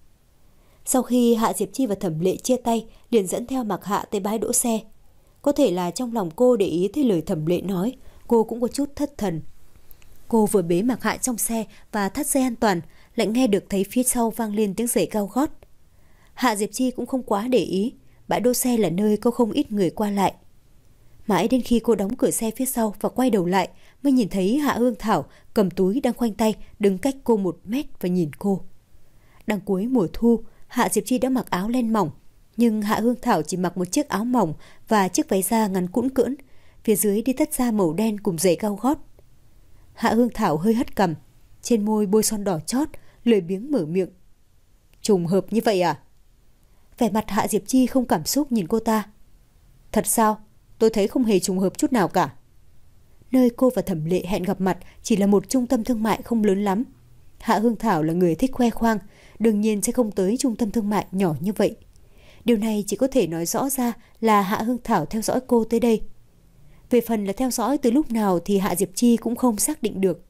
S1: Sau khi Hạ Diệp Chi và Thẩm Lệ chia tay, liền dẫn theo Mạc Hạ tới bãi đỗ xe. Có thể là trong lòng cô để ý tới lời Thẩm Lệ nói, cô cũng có chút thất thần. Cô vừa bế Mạc Hạ trong xe và thắt dây an toàn, lại nghe được thấy phía sau vang lên tiếng giày cao gót. Hạ Diệp Chi cũng không quá để ý, bãi đỗ xe là nơi có không ít người qua lại. Mãi đến khi cô đóng cửa xe phía sau và quay đầu lại, mới nhìn thấy Hạ Hương Thảo cầm túi đang khoanh tay, đứng cách cô một mét và nhìn cô. Đang cuối mùa thu, Hạ Diệp Chi đã mặc áo len mỏng, nhưng Hạ Hương Thảo chỉ mặc một chiếc áo mỏng và chiếc váy da ngắn cũn cỡn, phía dưới đi tất da màu đen cùng giày cao gót. Hạ Hương Thảo hơi hất cằm, trên môi bôi son đỏ chót, lười biếng mở miệng. Trùng hợp như vậy à? Vẻ mặt Hạ Diệp Chi không cảm xúc nhìn cô ta. Thật sao? Tôi thấy không hề trùng hợp chút nào cả. Nơi cô và Thẩm Lệ hẹn gặp mặt chỉ là một trung tâm thương mại không lớn lắm. Hạ Hương Thảo là người thích khoe khoang, đương nhiên sẽ không tới trung tâm thương mại nhỏ như vậy. Điều này chỉ có thể nói rõ ra là Hạ Hương Thảo theo dõi cô tới đây. Về phần là theo dõi từ lúc nào thì Hạ Diệp Chi cũng không xác định được.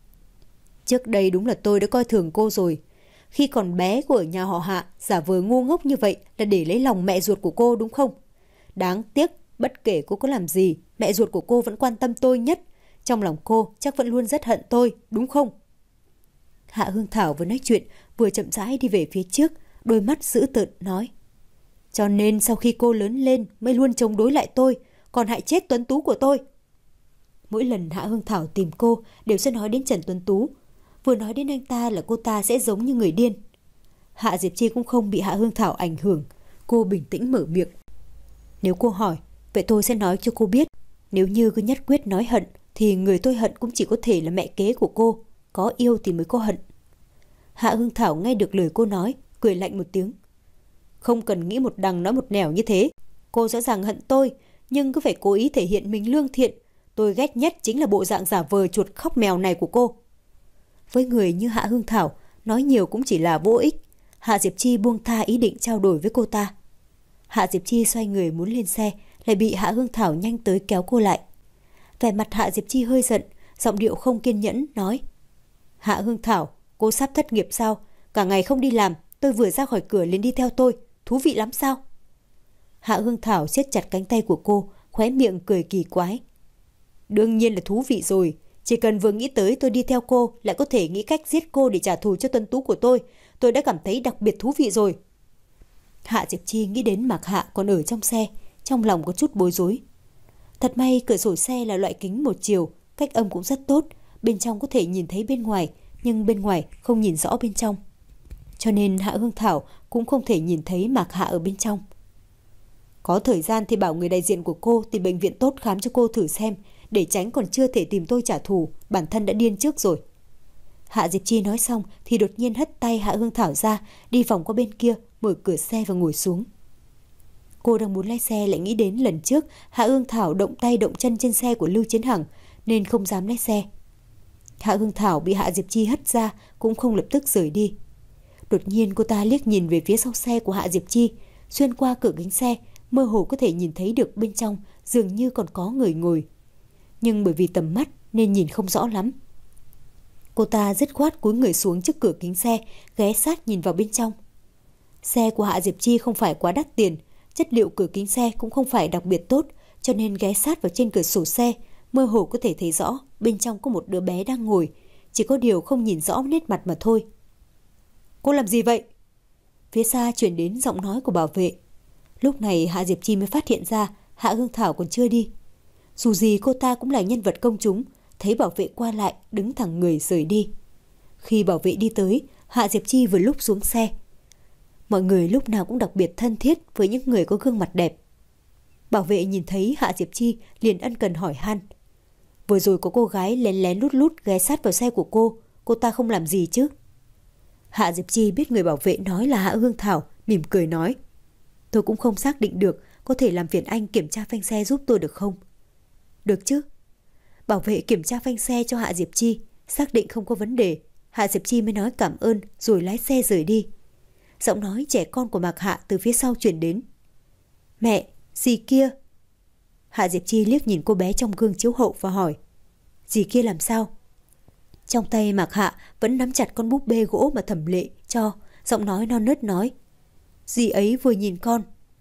S1: Trước đây đúng là tôi đã coi thường cô rồi. Khi còn bé cô ở nhà họ Hạ, giả vờ ngu ngốc như vậy là để lấy lòng mẹ ruột của cô đúng không? Đáng tiếc, bất kể cô có làm gì, mẹ ruột của cô vẫn quan tâm tôi nhất. Trong lòng cô chắc vẫn luôn rất hận tôi, đúng không? Hạ Hương Thảo vừa nói chuyện, vừa chậm rãi đi về phía trước, đôi mắt dữ tợn nói. Cho nên sau khi cô lớn lên mới luôn chống đối lại tôi, còn hại chết Tuấn Tú của tôi. Mỗi lần Hạ Hương Thảo tìm cô đều sẽ nói đến Trần Tuấn Tú. Vừa nói đến anh ta là cô ta sẽ giống như người điên. Hạ Diệp Chi cũng không bị Hạ Hương Thảo ảnh hưởng. Cô bình tĩnh mở miệng. Nếu cô hỏi, vậy tôi sẽ nói cho cô biết. Nếu như cứ nhất quyết nói hận, thì người tôi hận cũng chỉ có thể là mẹ kế của cô. Có yêu thì mới có hận. Hạ Hương Thảo nghe được lời cô nói, cười lạnh một tiếng. Không cần nghĩ một đằng nói một nẻo như thế. Cô rõ ràng hận tôi, nhưng cứ phải cố ý thể hiện mình lương thiện. Tôi ghét nhất chính là bộ dạng giả vờ chuột khóc mèo này của cô. Với người như Hạ Hương Thảo, nói nhiều cũng chỉ là vô ích. Hạ Diệp Chi buông tha ý định trao đổi với cô ta. Hạ Diệp Chi xoay người muốn lên xe, lại bị Hạ Hương Thảo nhanh tới kéo cô lại. Vẻ mặt Hạ Diệp Chi hơi giận, giọng điệu không kiên nhẫn, nói. Hạ Hương Thảo, cô sắp thất nghiệp sao? Cả ngày không đi làm, tôi vừa ra khỏi cửa liền đi theo tôi. Thú vị lắm sao? Hạ Hương Thảo siết chặt cánh tay của cô, khóe miệng cười kỳ quái. Đương nhiên là thú vị rồi. Chỉ cần vừa nghĩ tới tôi đi theo cô, lại có thể nghĩ cách giết cô để trả thù cho Tuấn Tú của tôi. Tôi đã cảm thấy đặc biệt thú vị rồi. Hạ Diệp Chi nghĩ đến Mạc Hạ còn ở trong xe, trong lòng có chút bối rối. Thật may cửa sổ xe là loại kính một chiều, cách âm cũng rất tốt. Bên trong có thể nhìn thấy bên ngoài, nhưng bên ngoài không nhìn rõ bên trong. Cho nên Hạ Hương Thảo cũng không thể nhìn thấy Mạc Hạ ở bên trong. Có thời gian thì bảo người đại diện của cô tìm bệnh viện tốt khám cho cô thử xem, để tránh còn chưa thể tìm tôi trả thù, bản thân đã điên trước rồi. Hạ Diệp Chi nói xong thì đột nhiên hất tay Hạ Hương Thảo ra, đi vòng qua bên kia, mở cửa xe và ngồi xuống. Cô đang muốn lái xe lại nghĩ đến lần trước Hạ Hương Thảo động tay động chân trên xe của Lưu Chiến Hằng, nên không dám lái xe. Hạ Hương Thảo bị Hạ Diệp Chi hất ra cũng không lập tức rời đi. Đột nhiên cô ta liếc nhìn về phía sau xe của Hạ Diệp Chi, xuyên qua cửa kính xe, mơ hồ có thể nhìn thấy được bên trong dường như còn có người ngồi. Nhưng bởi vì tầm mắt nên nhìn không rõ lắm. Cô ta dứt khoát cúi người xuống trước cửa kính xe, ghé sát nhìn vào bên trong. Xe của Hạ Diệp Chi không phải quá đắt tiền, chất liệu cửa kính xe cũng không phải đặc biệt tốt, cho nên ghé sát vào trên cửa sổ xe, mơ hồ có thể thấy rõ bên trong có một đứa bé đang ngồi, chỉ có điều không nhìn rõ nét mặt mà thôi. Cô làm gì vậy? Phía xa chuyển đến giọng nói của bảo vệ. Lúc này Hạ Diệp Chi mới phát hiện ra Hạ Hương Thảo còn chưa đi. Dù gì cô ta cũng là nhân vật công chúng, thấy bảo vệ qua lại, đứng thẳng người rời đi. Khi bảo vệ đi tới, Hạ Diệp Chi vừa lúc xuống xe. Mọi người lúc nào cũng đặc biệt thân thiết với những người có gương mặt đẹp. Bảo vệ nhìn thấy Hạ Diệp Chi liền ân cần hỏi han. Vừa rồi có cô gái lén lén lút lút ghé sát vào xe của cô, cô ta không làm gì chứ? Hạ Diệp Chi biết người bảo vệ nói là Hạ Hương Thảo, mỉm cười nói. Tôi cũng không xác định được, có thể làm phiền anh kiểm tra phanh xe giúp tôi được không? Được chứ? Bảo vệ kiểm tra phanh xe cho Hạ Diệp Chi, xác định không có vấn đề. Hạ Diệp Chi mới nói cảm ơn rồi lái xe rời đi. Giọng nói trẻ con của Mạc Hạ từ phía sau truyền đến. Mẹ, gì kia? Hạ Diệp Chi liếc nhìn cô bé trong gương chiếu hậu và hỏi. Gì kia làm sao? Trong tay Mạc Hạ vẫn nắm chặt con búp bê gỗ mà Thẩm Lệ cho, giọng nói non nớt nói. Dì ấy vừa nhìn con.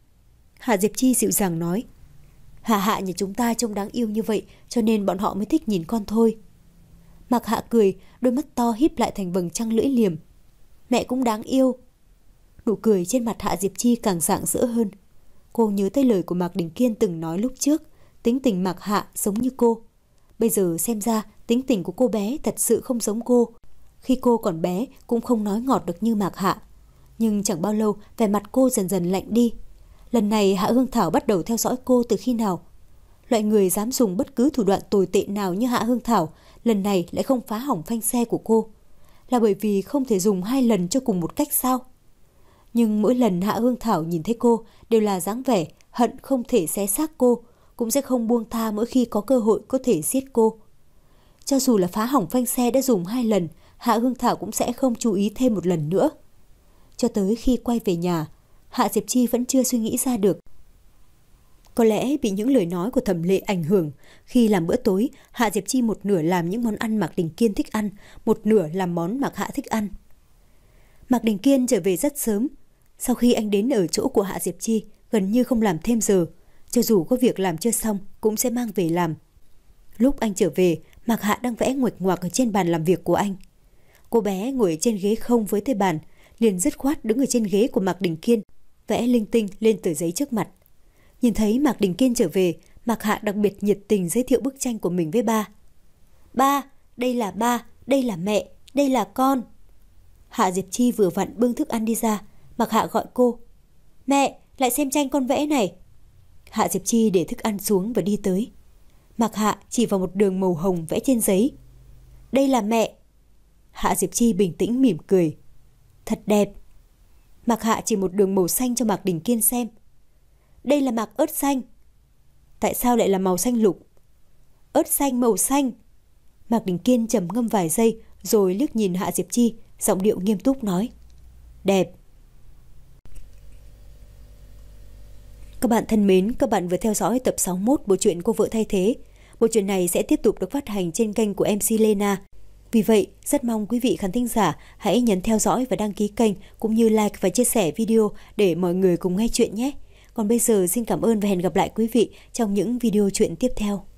S1: Hạ Diệp Chi dịu dàng nói. Hạ Hạ nhà chúng ta trông đáng yêu như vậy, cho nên bọn họ mới thích nhìn con thôi. Mạc Hạ cười, đôi mắt to híp lại thành vầng trăng lưỡi liềm. Mẹ cũng đáng yêu. Nụ cười trên mặt Hạ Diệp Chi càng rạng rỡ hơn. Cô nhớ tới lời của Mạc Đình Kiên từng nói lúc trước, tính tình Mạc Hạ giống như cô. Bây giờ xem ra tính tình của cô bé thật sự không giống cô. Khi cô còn bé cũng không nói ngọt được như Mạc Hạ. Nhưng chẳng bao lâu vẻ mặt cô dần dần lạnh đi. Lần này Hạ Hương Thảo bắt đầu theo dõi cô từ khi nào? Loại người dám dùng bất cứ thủ đoạn tồi tệ nào như Hạ Hương Thảo lần này lại không phá hỏng phanh xe của cô. Là bởi vì không thể dùng hai lần cho cùng một cách sao? Nhưng mỗi lần Hạ Hương Thảo nhìn thấy cô đều là dáng vẻ hận không thể xé xác cô, cũng sẽ không buông tha mỗi khi có cơ hội có thể giết cô. Cho dù là phá hỏng phanh xe đã dùng hai lần, Hạ Hương Thảo cũng sẽ không chú ý thêm một lần nữa. Cho tới khi quay về nhà, Hạ Diệp Chi vẫn chưa suy nghĩ ra được. Có lẽ bị những lời nói của Thẩm Lệ ảnh hưởng, khi làm bữa tối, Hạ Diệp Chi một nửa làm những món ăn Mạc Đình Kiên thích ăn, một nửa làm món Mạc Hạ thích ăn. Mạc Đình Kiên trở về rất sớm. Sau khi anh đến ở chỗ của Hạ Diệp Chi, gần như không làm thêm giờ. Cho dù có việc làm chưa xong, cũng sẽ mang về làm. Lúc anh trở về, Mạc Hạ đang vẽ nguệch ngoạc ở trên bàn làm việc của anh. Cô bé ngồi ở trên ghế không với tay bàn, liền dứt khoát đứng ở trên ghế của Mạc Đình Kiên, vẽ linh tinh lên tờ giấy trước mặt. Nhìn thấy Mạc Đình Kiên trở về, Mạc Hạ đặc biệt nhiệt tình giới thiệu bức tranh của mình với ba. Ba, đây là ba, đây là mẹ, đây là con. Hạ Diệp Chi vừa vặn bưng thức ăn đi ra, Mạc Hạ gọi cô. Mẹ, lại xem tranh con vẽ này. Hạ Diệp Chi để thức ăn xuống và đi tới. Mạc Hạ chỉ vào một đường màu hồng vẽ trên giấy. Đây là mẹ. Hạ Diệp Chi bình tĩnh mỉm cười. Thật đẹp. Mạc Hạ chỉ một đường màu xanh cho Mạc Đình Kiên xem. Đây là mạc ớt xanh. Tại sao lại là màu xanh lục? Ớt xanh màu xanh. Mạc Đình Kiên trầm ngâm vài giây rồi liếc nhìn Hạ Diệp Chi, giọng điệu nghiêm túc nói. Đẹp. Các bạn thân mến, các bạn vừa theo dõi tập sáu mươi mốt bộ truyện Cô Vợ Thay Thế. Bộ truyện này sẽ tiếp tục được phát hành trên kênh của em xê Lena. Vì vậy, rất mong quý vị khán thính giả hãy nhấn theo dõi và đăng ký kênh, cũng như like và chia sẻ video để mọi người cùng nghe chuyện nhé. Còn bây giờ xin cảm ơn và hẹn gặp lại quý vị trong những video chuyện tiếp theo.